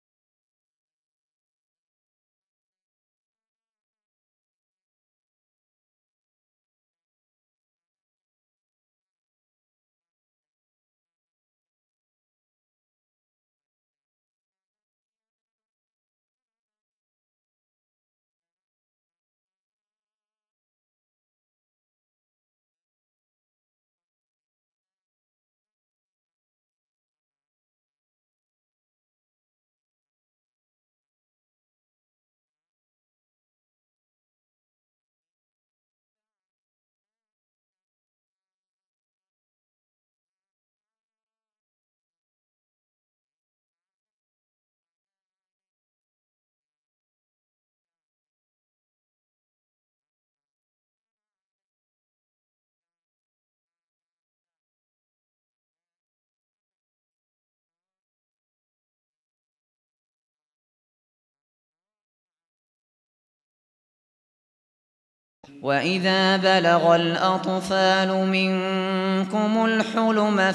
وإذا بلغ الأطفال منكم الحلم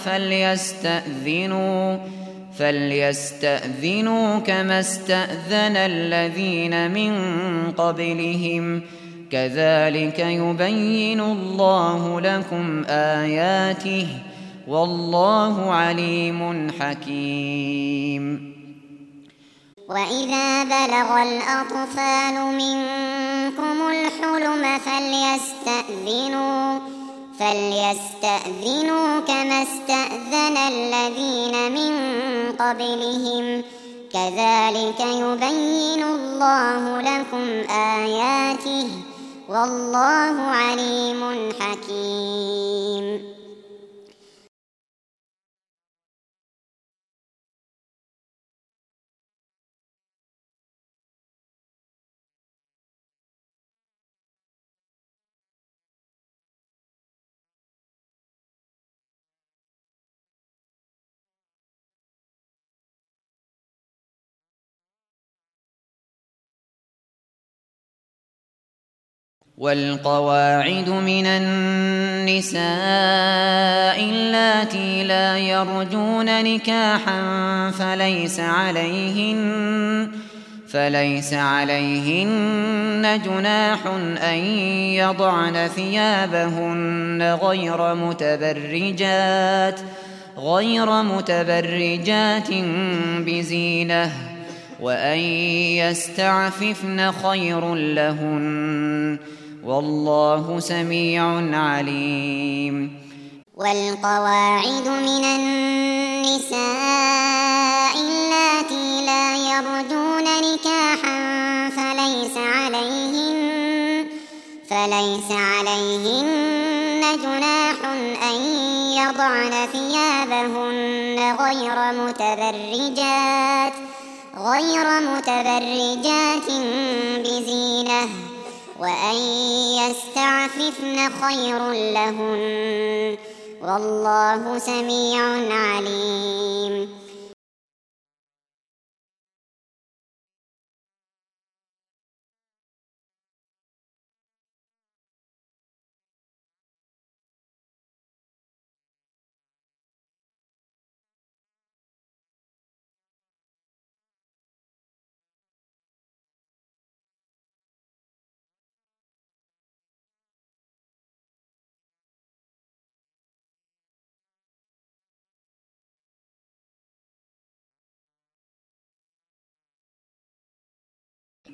فليستأذنوا كما استأذن الذين من قبلهم كذلك يبين الله لكم آياته والله عليم حكيم. وإذا بلغ الأطفال منكم الحلم فليستأذنوا كما استأذن الذين من قبلهم كذلك يبين الله لكم آياته والله عليم حكيم. والقواعد من النساء اللاتي لا يرجون نكاحا فليس عليهن جناح أن يضعن ثيابهن غير متبرجات بزينة وأن يستعففن خير لهن والله سميع عليم. والقواعد من النساء اللاتي لا يرجون نكاحا فليس عليهن جناح أن يضعن ثيابهن غير متبرجات بزينة وأن يستعففن خير لهن والله سميع عليم.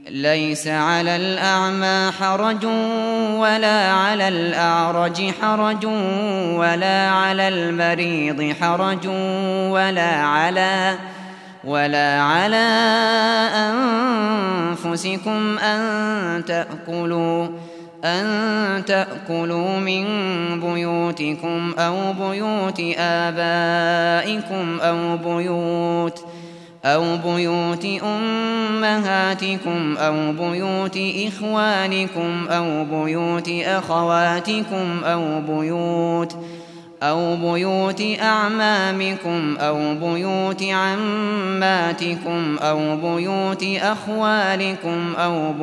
ليس على الأعمى حرج ولا على الأعرج حرج ولا على المريض حرج ولا على أنفسكم أن تأكلوا من بيوتكم أو بيوت آبائكم أو بيوت أمهاتكم أو بيوت إخوانكم أو بيوت أخواتكم أو بيوت أعمامكم أو بيوت عماتكم أو بيوت أخوالكم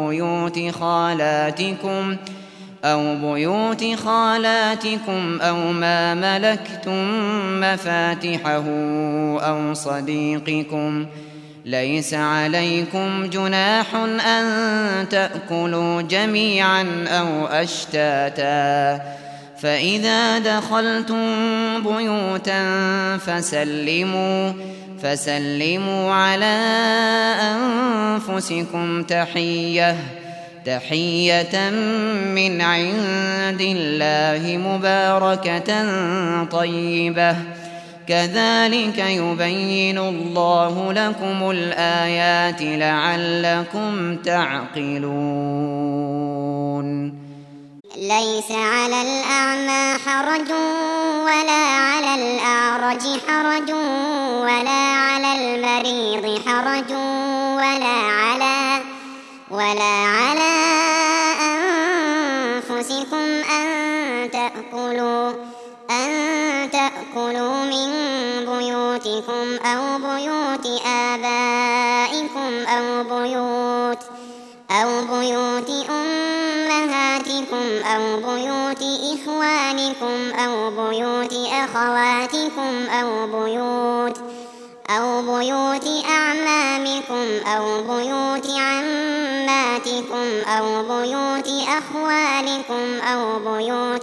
أو بيوت خالاتكم أو ما ملكتم مفاتحه أو صديقكم. ليس عليكم جناح أن تأكلوا جميعا أو أشتاتا، فإذا دخلتم بيوتا فسلموا على أنفسكم تحية من عند الله مباركة طيبة، كذلك يبين الله لكم الآيات لعلكم تعقلون. ليس على الأعمى حرج ولا على الأعرج حرج ولا على المريض حرج ولا على أنفسكم أن تأكلوا من بيوتكم أو بيوت آبائكم أو بيوت أمهاتكم أو بيوت إخوانكم أو بيوت أخواتكم أو بيوت أعمامكم أو بيوت عماتكم أو بيوت أخوالكم أو بيوت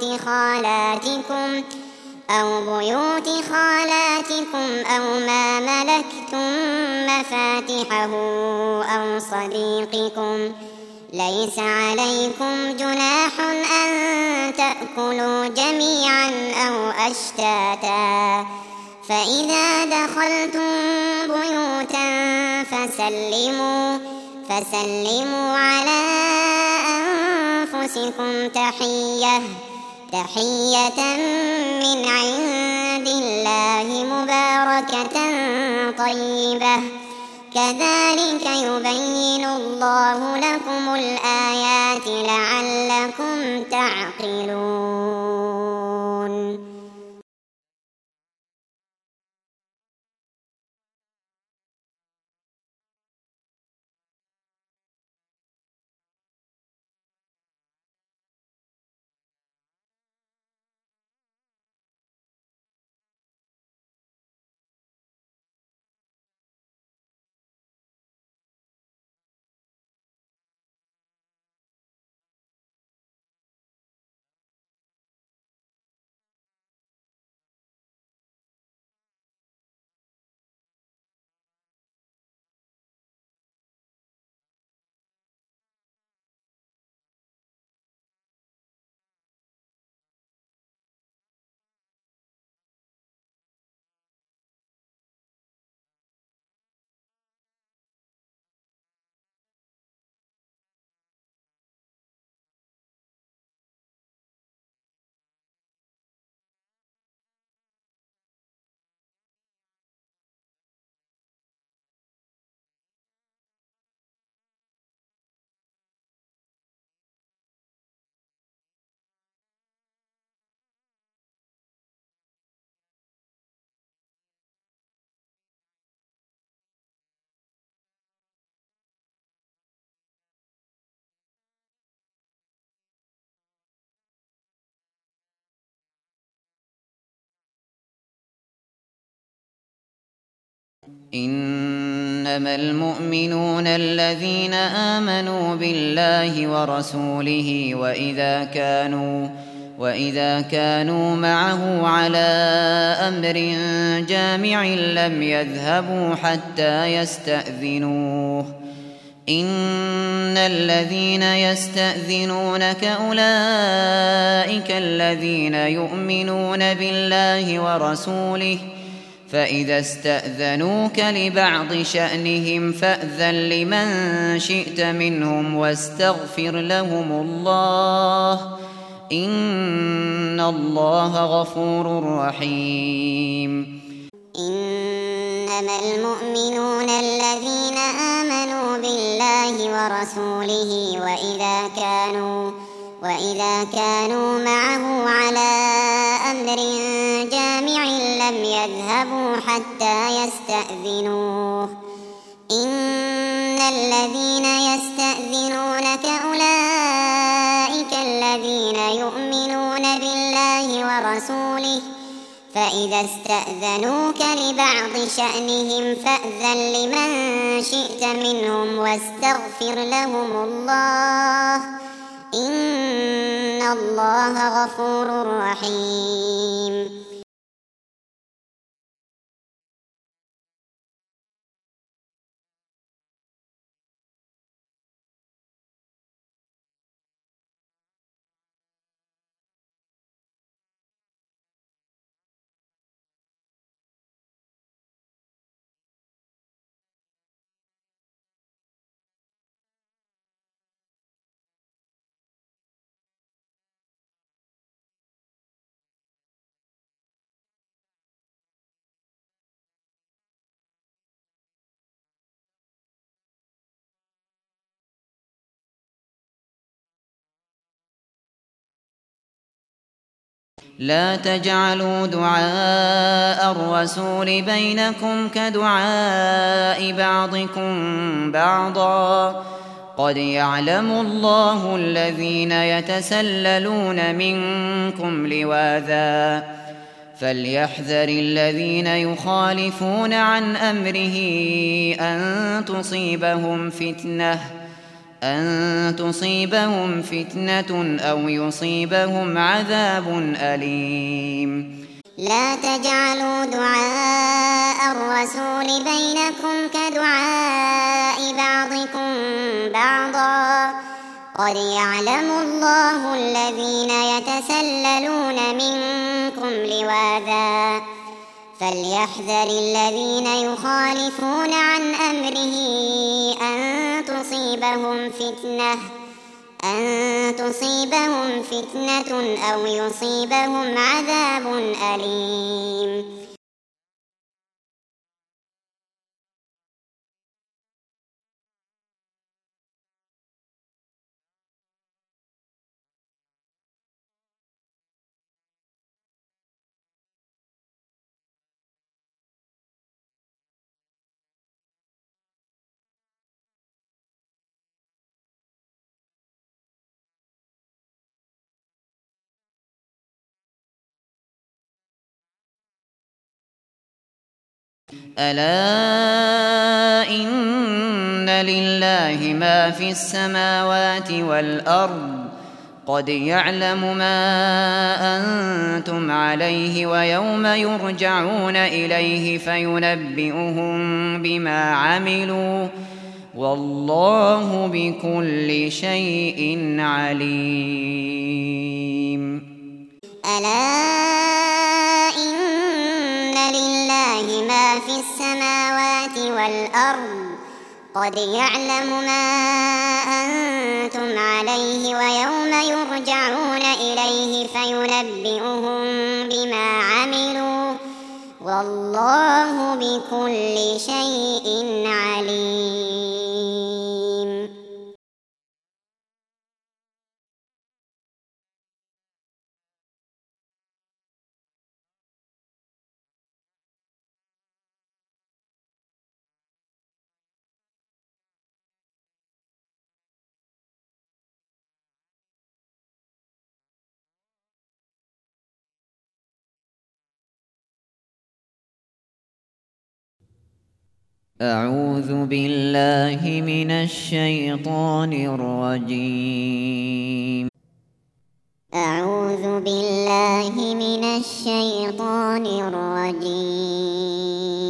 خالاتكم أو ما ملكتم مفاتحه أو صديقكم. ليس عليكم جناح أن تأكلوا جميعا أو أشتاتا، فإذا دخلتم بيوتا فسلموا على أنفسكم تحية من عند الله مباركة طيبة، كذلك يبين الله لكم الآيات لعلكم تعقلون. إنما المؤمنون الذين آمنوا بالله ورسوله وإذا كانوا معه على أمر جامع لم يذهبوا حتى يستأذنوه، إن الذين يستأذنونك أولئك الذين يؤمنون بالله ورسوله فإذا استأذنوك لبعض شأنهم فأذن لمن شئت منهم واستغفر لهم الله إن الله غفور رحيم. إنما المؤمنون الذين آمنوا بالله ورسوله وإذا كانوا معه على أمر جامع لم يذهبوا حتى يستأذنوه. إن الذين يستأذنونك أولئك الذين يؤمنون بالله ورسوله فإذا استأذنوك لبعض شأنهم فأذن لمن شئت منهم واستغفر لهم الله إن الله غفور رحيم. لا تجعلوا دعاء الرسول بينكم كدعاء بعضكم بعضا قد يعلم الله الذين يتسللون منكم لواذا فليحذر الذين يخالفون عن أمره أن تصيبهم فتنة أو يصيبهم عذاب أليم. لا تجعلوا دعاء الرسول بينكم كدعاء بعضكم بعضا قد يعلم الله الذين يتسللون منكم لواذا فليحذر الذين يخالفون عن أمره أن تصيبهم فتنة أو يصيبهم عذاب أليم. ألا إن لله ما في السماوات والأرض قد يعلم ما أنتم عليه ويوم يرجعون إليه فينبئهم بما عملوا والله بكل شيء عليم. ألا إن لله ما في السماوات والأرض قد يعلم ما أنتم عليه ويوم يرجعون إليه فينبئهم بما عملوا والله بكل شيء عليم. أعوذ بالله من الشيطان الرجيم. أعوذ بالله من الشيطان الرجيم.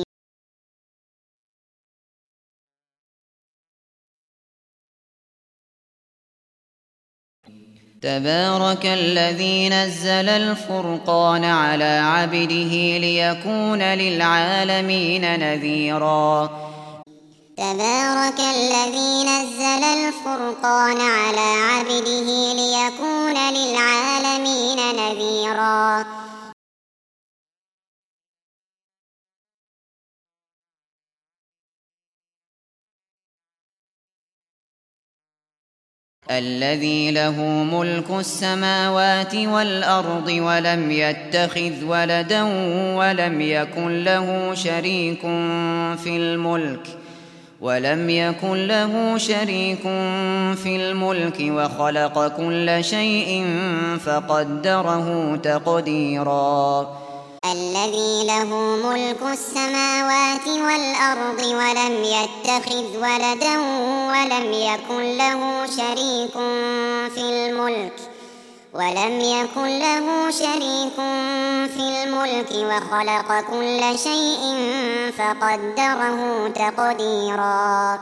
تبارك الذي نزل الفرقان على عبده ليكون للعالمين نذيرا تبارك الذي نزل الفرقان على عبده ليكون للعالمين نذيرا الذي له ملك السماوات والأرض ولم يتخذ ولدا ولم يكن له شريك في الملك وخلق كل شيء فقدره تقديرا الذي له ملك السماوات والأرض ولم يتخذ ولدا ولم يكن له شريك في الملك وخلق كل شيء فقدره تقديرا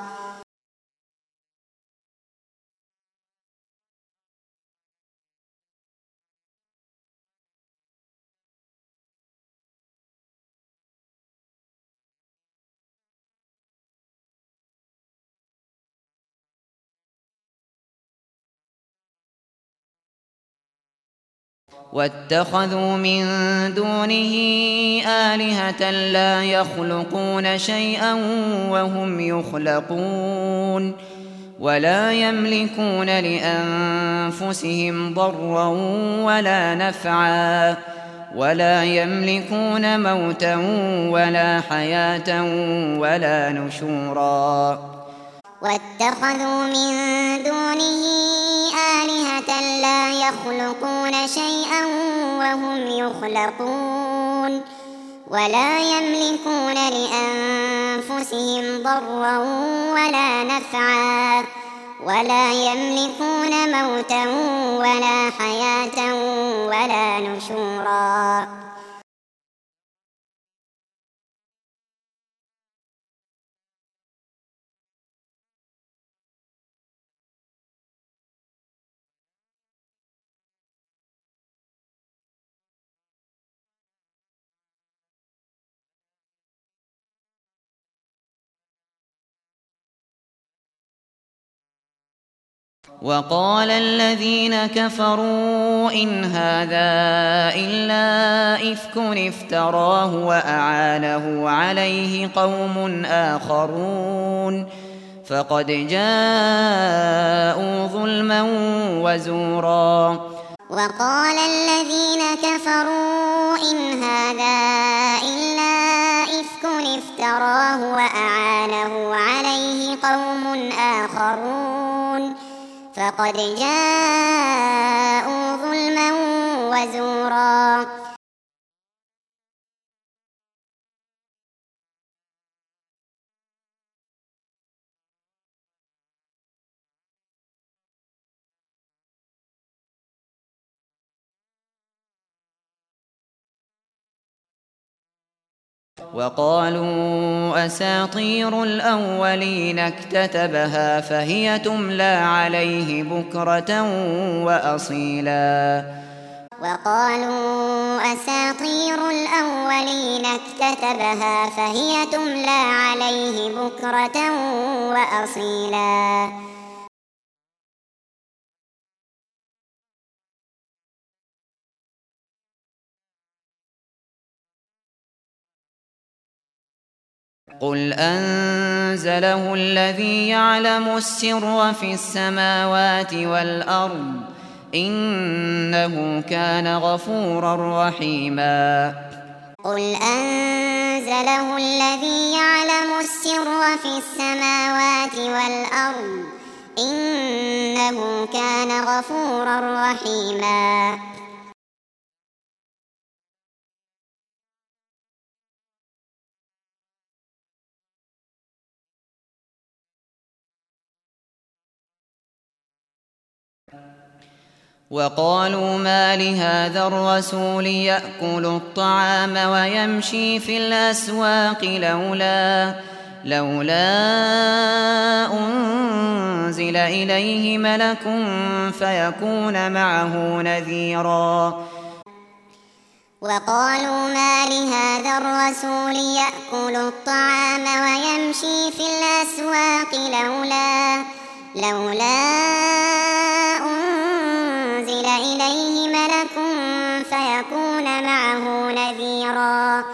واتخذوا من دونه آلهة لا يخلقون شيئا وهم يخلقون ولا يملكون لأنفسهم ضرا ولا نفعا ولا يملكون موتا ولا حياة ولا نشورا واتخذوا من دونه آلهة لا يخلقون شيئا وهم يخلقون ولا يملكون لأنفسهم ضرا ولا نفعا ولا يملكون موتا ولا حياة ولا نشورا وقال الذين كفروا إن هذا إلا إفك افتراه وأعانه عليه قوم آخرون فقد جاءوا ظلما وزورا وقال الذين كفروا إن هذا إلا إفك افتراه وأعانه عليه قوم آخرون فقد جاءوا ظلما وزورا وقالوا أساطير الأولين اكتتبها فهي تملى عليه بكرة وأصيلا وقالوا أساطير الأولين اكتتبها فهي تملى عليه بكرة وأصيلا قل أنزله الذي يعلم السر في السماوات والأرض إنه كان غفورا رحيما قل أنزله الذي يعلم السر في السماوات والأرض إنه كان غفورا رحيما وقالوا ما لهذا الرسول يأكل الطعام ويمشي في الأسواق لولا أنزل إليه ملك فيكون معه نذيرا وقالوا ما لهذا الرسول يأكل الطعام ويمشي في الأسواق لولا أنزل إليه ملك فيكون معه نذيرا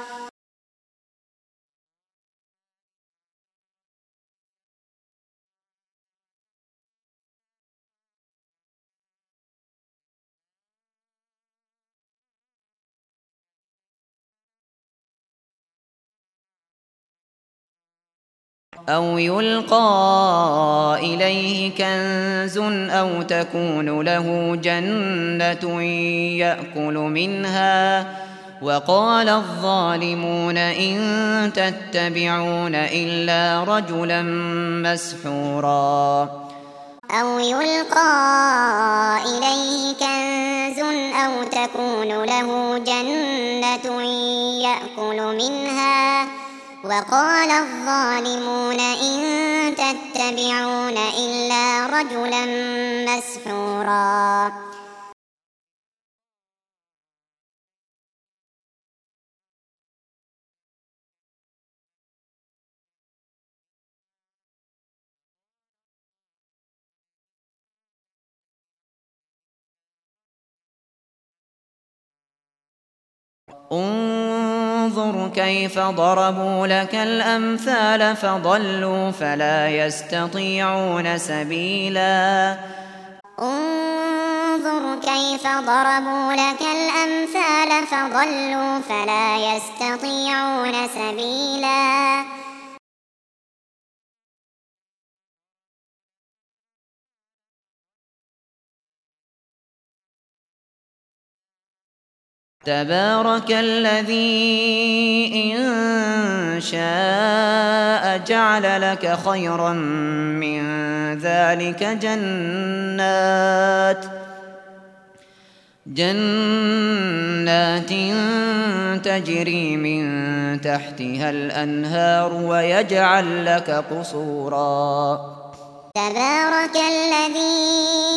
أو يلقى إليه كنز أو تكون له جنة يأكل منها وقال الظالمون إن تتبعون إلا رجلا مسحورا أو يلقى إليه كنز أو تكون له جنة يأكل منها وقال الظالمون إن تتبعون إلا رجلا مسحورا انظر كيف ضربوا لك الأمثال فضلوا فلا يستطيعون سبيلا انظر كيف ضربوا لك الأمثال فضلوا فلا يستطيعون سبيلا تبارك الذي إن شاء جعل لك خيرا من ذلك جنات تجري من تحتها الأنهار ويجعل لك قصورا تبارك الذي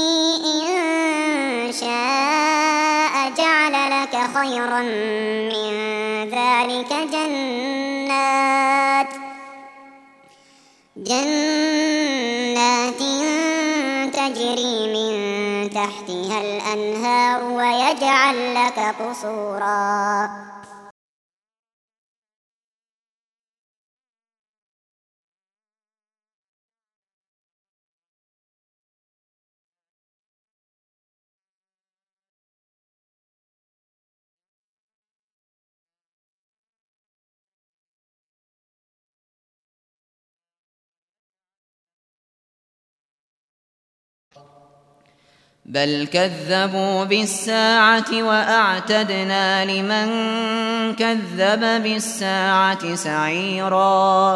إن شاء جعل لك خيرا من ذلك جنات تجري من تحتها الأنهار ويجعل لك قصورا بل كذبوا بالساعة وأعتدنا لمن كذب بالساعة سعيرا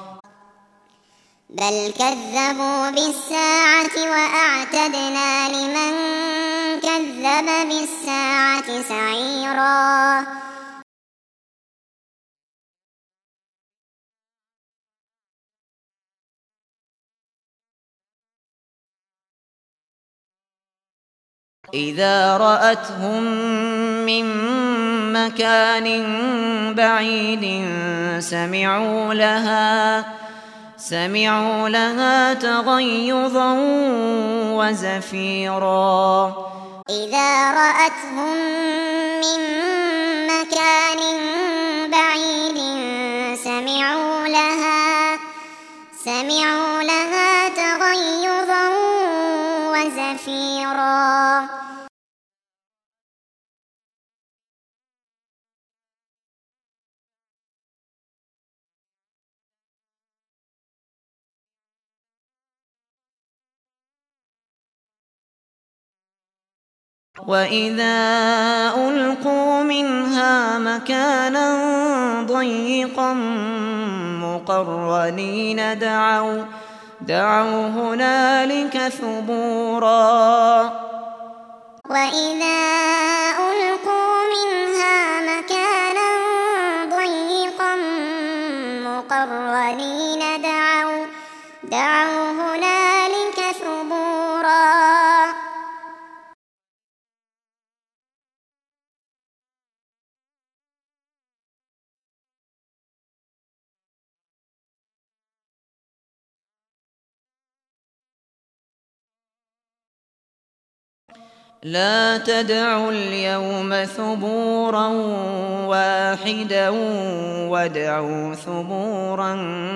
بل كذبوا بالساعة وأعتدنا لمن كذب بالساعة سعيرا إذا رأتهم من مكان بعيد سمعوا لها تغيظا وزفيرا إذا رأتهم من مكان بعيد سمعوا لها تغيظا وزفيرا وإذا ألقوا منها مكانا ضيقا مقرنين دعوا هنالك ثبورا وإذا ألقوا منها مكانا ضيقا مقرنين لا تدعوا اليوم ثبورا واحدا وادعوا ثبورا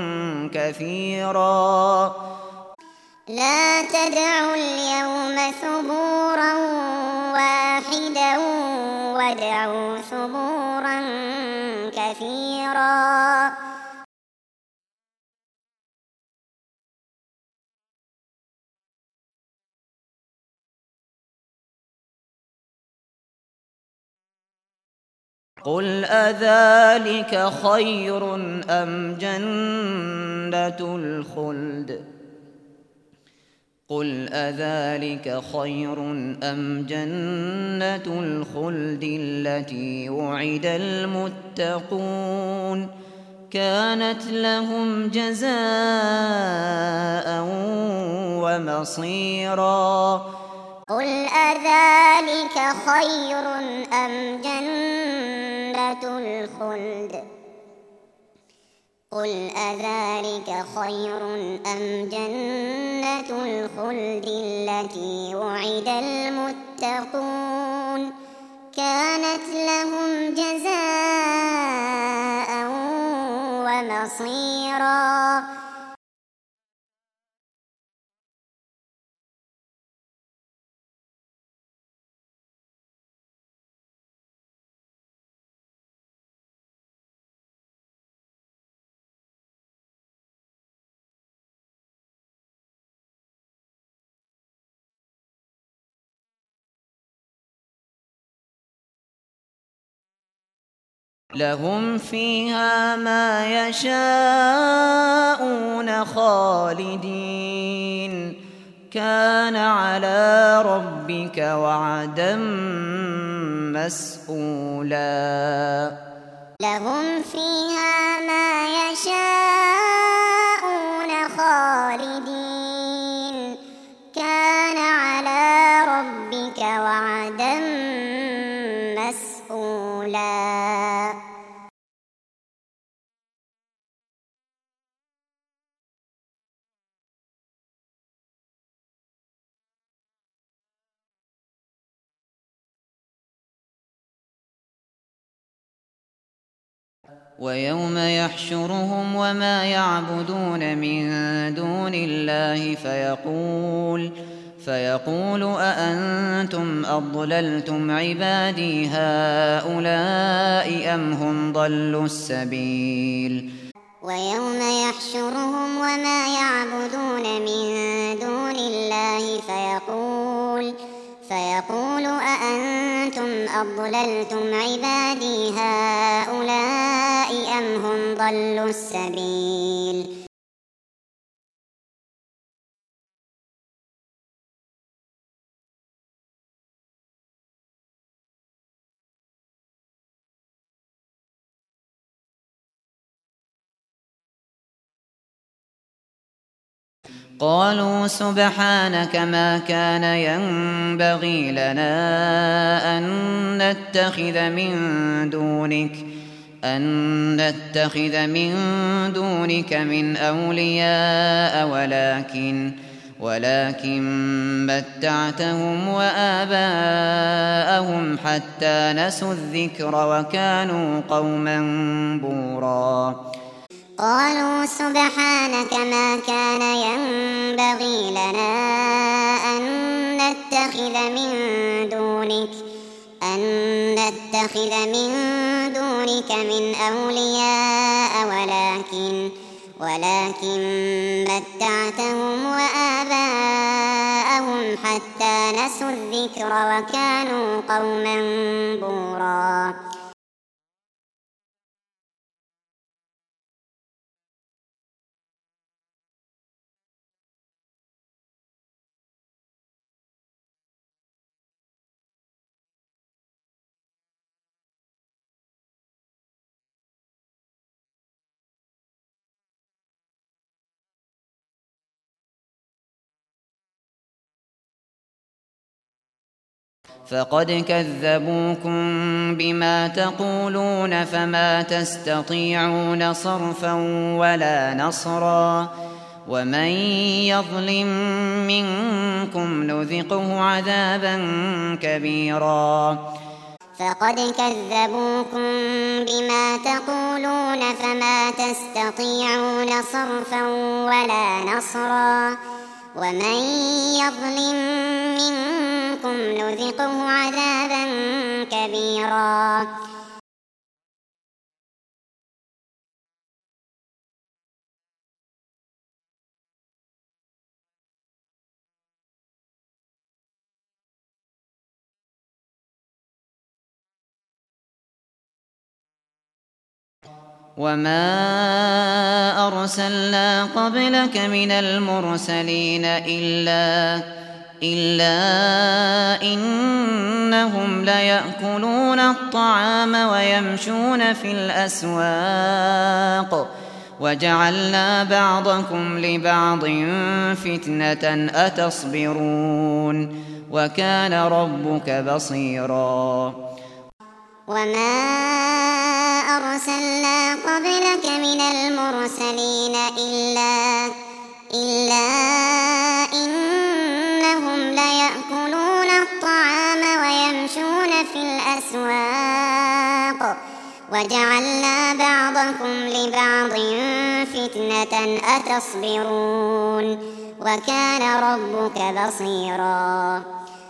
كثيرا. لا تدعوا اليوم ثبورا واحدا وادعوا ثبورا كثيرا. قل أذلك خير أم جنة الخلد قل أذلك خير أم جنة الخلد التي وعد المتقون كانت لهم جزاء ومصيرا. قل أذلك خير أم جنة الخلد قل أذلك خير أم جنة الخلد التي وعد المتقون كانت لهم جزاء ومصيرا. لهم فيها ما يشاءون خالدين كان على ربك وعدا مسئولا. لهم فيها ما يشاءون خالدين كان على ربك وعدا مسئولا. ويوم يحشرهم وما يعبدون من دون الله فيقول أأنتم أضللتم عبادي هؤلاء أم هم ضلوا السبيل. ويوم يحشرهم وما يعبدون من دون الله فيقول أأنتم أضللتم عبادي هؤلاء أم هم ضلوا السبيل. قالوا سبحانك ما كان ينبغي لنا أن نتخذ من دونك من أولياء ولكن متعتهم وآباءهم حتى نسوا الذكر وكانوا قوما بورا. قالوا سبحانك ما كان ينبغي لنا أن نتخذ من دونك من أولياء ولكن متعتهم وآباءهم حتى نسوا الذكر وكانوا قوما بورا. فقد كذبوكم بما تقولون فما تستطيعون صرفا ولا نصرا ومن يظلم منكم نذقه عذابا كبيرا فقد كذبوكم بما تقولون فما تستطيعون صرفا ولا نصرا ومن يظلم منكم نذقه عذابا كبيرا وما أرسلنا قبلك من المرسلين إلا إنهم ليأكلون الطعام ويمشون في الأسواق وجعلنا بعضكم لبعض فتنة أتصبرون وكان ربك بصيرا وما أرسلنا قبلك من المرسلين إلا إنهم ليأكلون الطعام ويمشون في الأسواق وجعلنا بعضكم لبعض فتنة أتصبرون وكان ربك بصيرا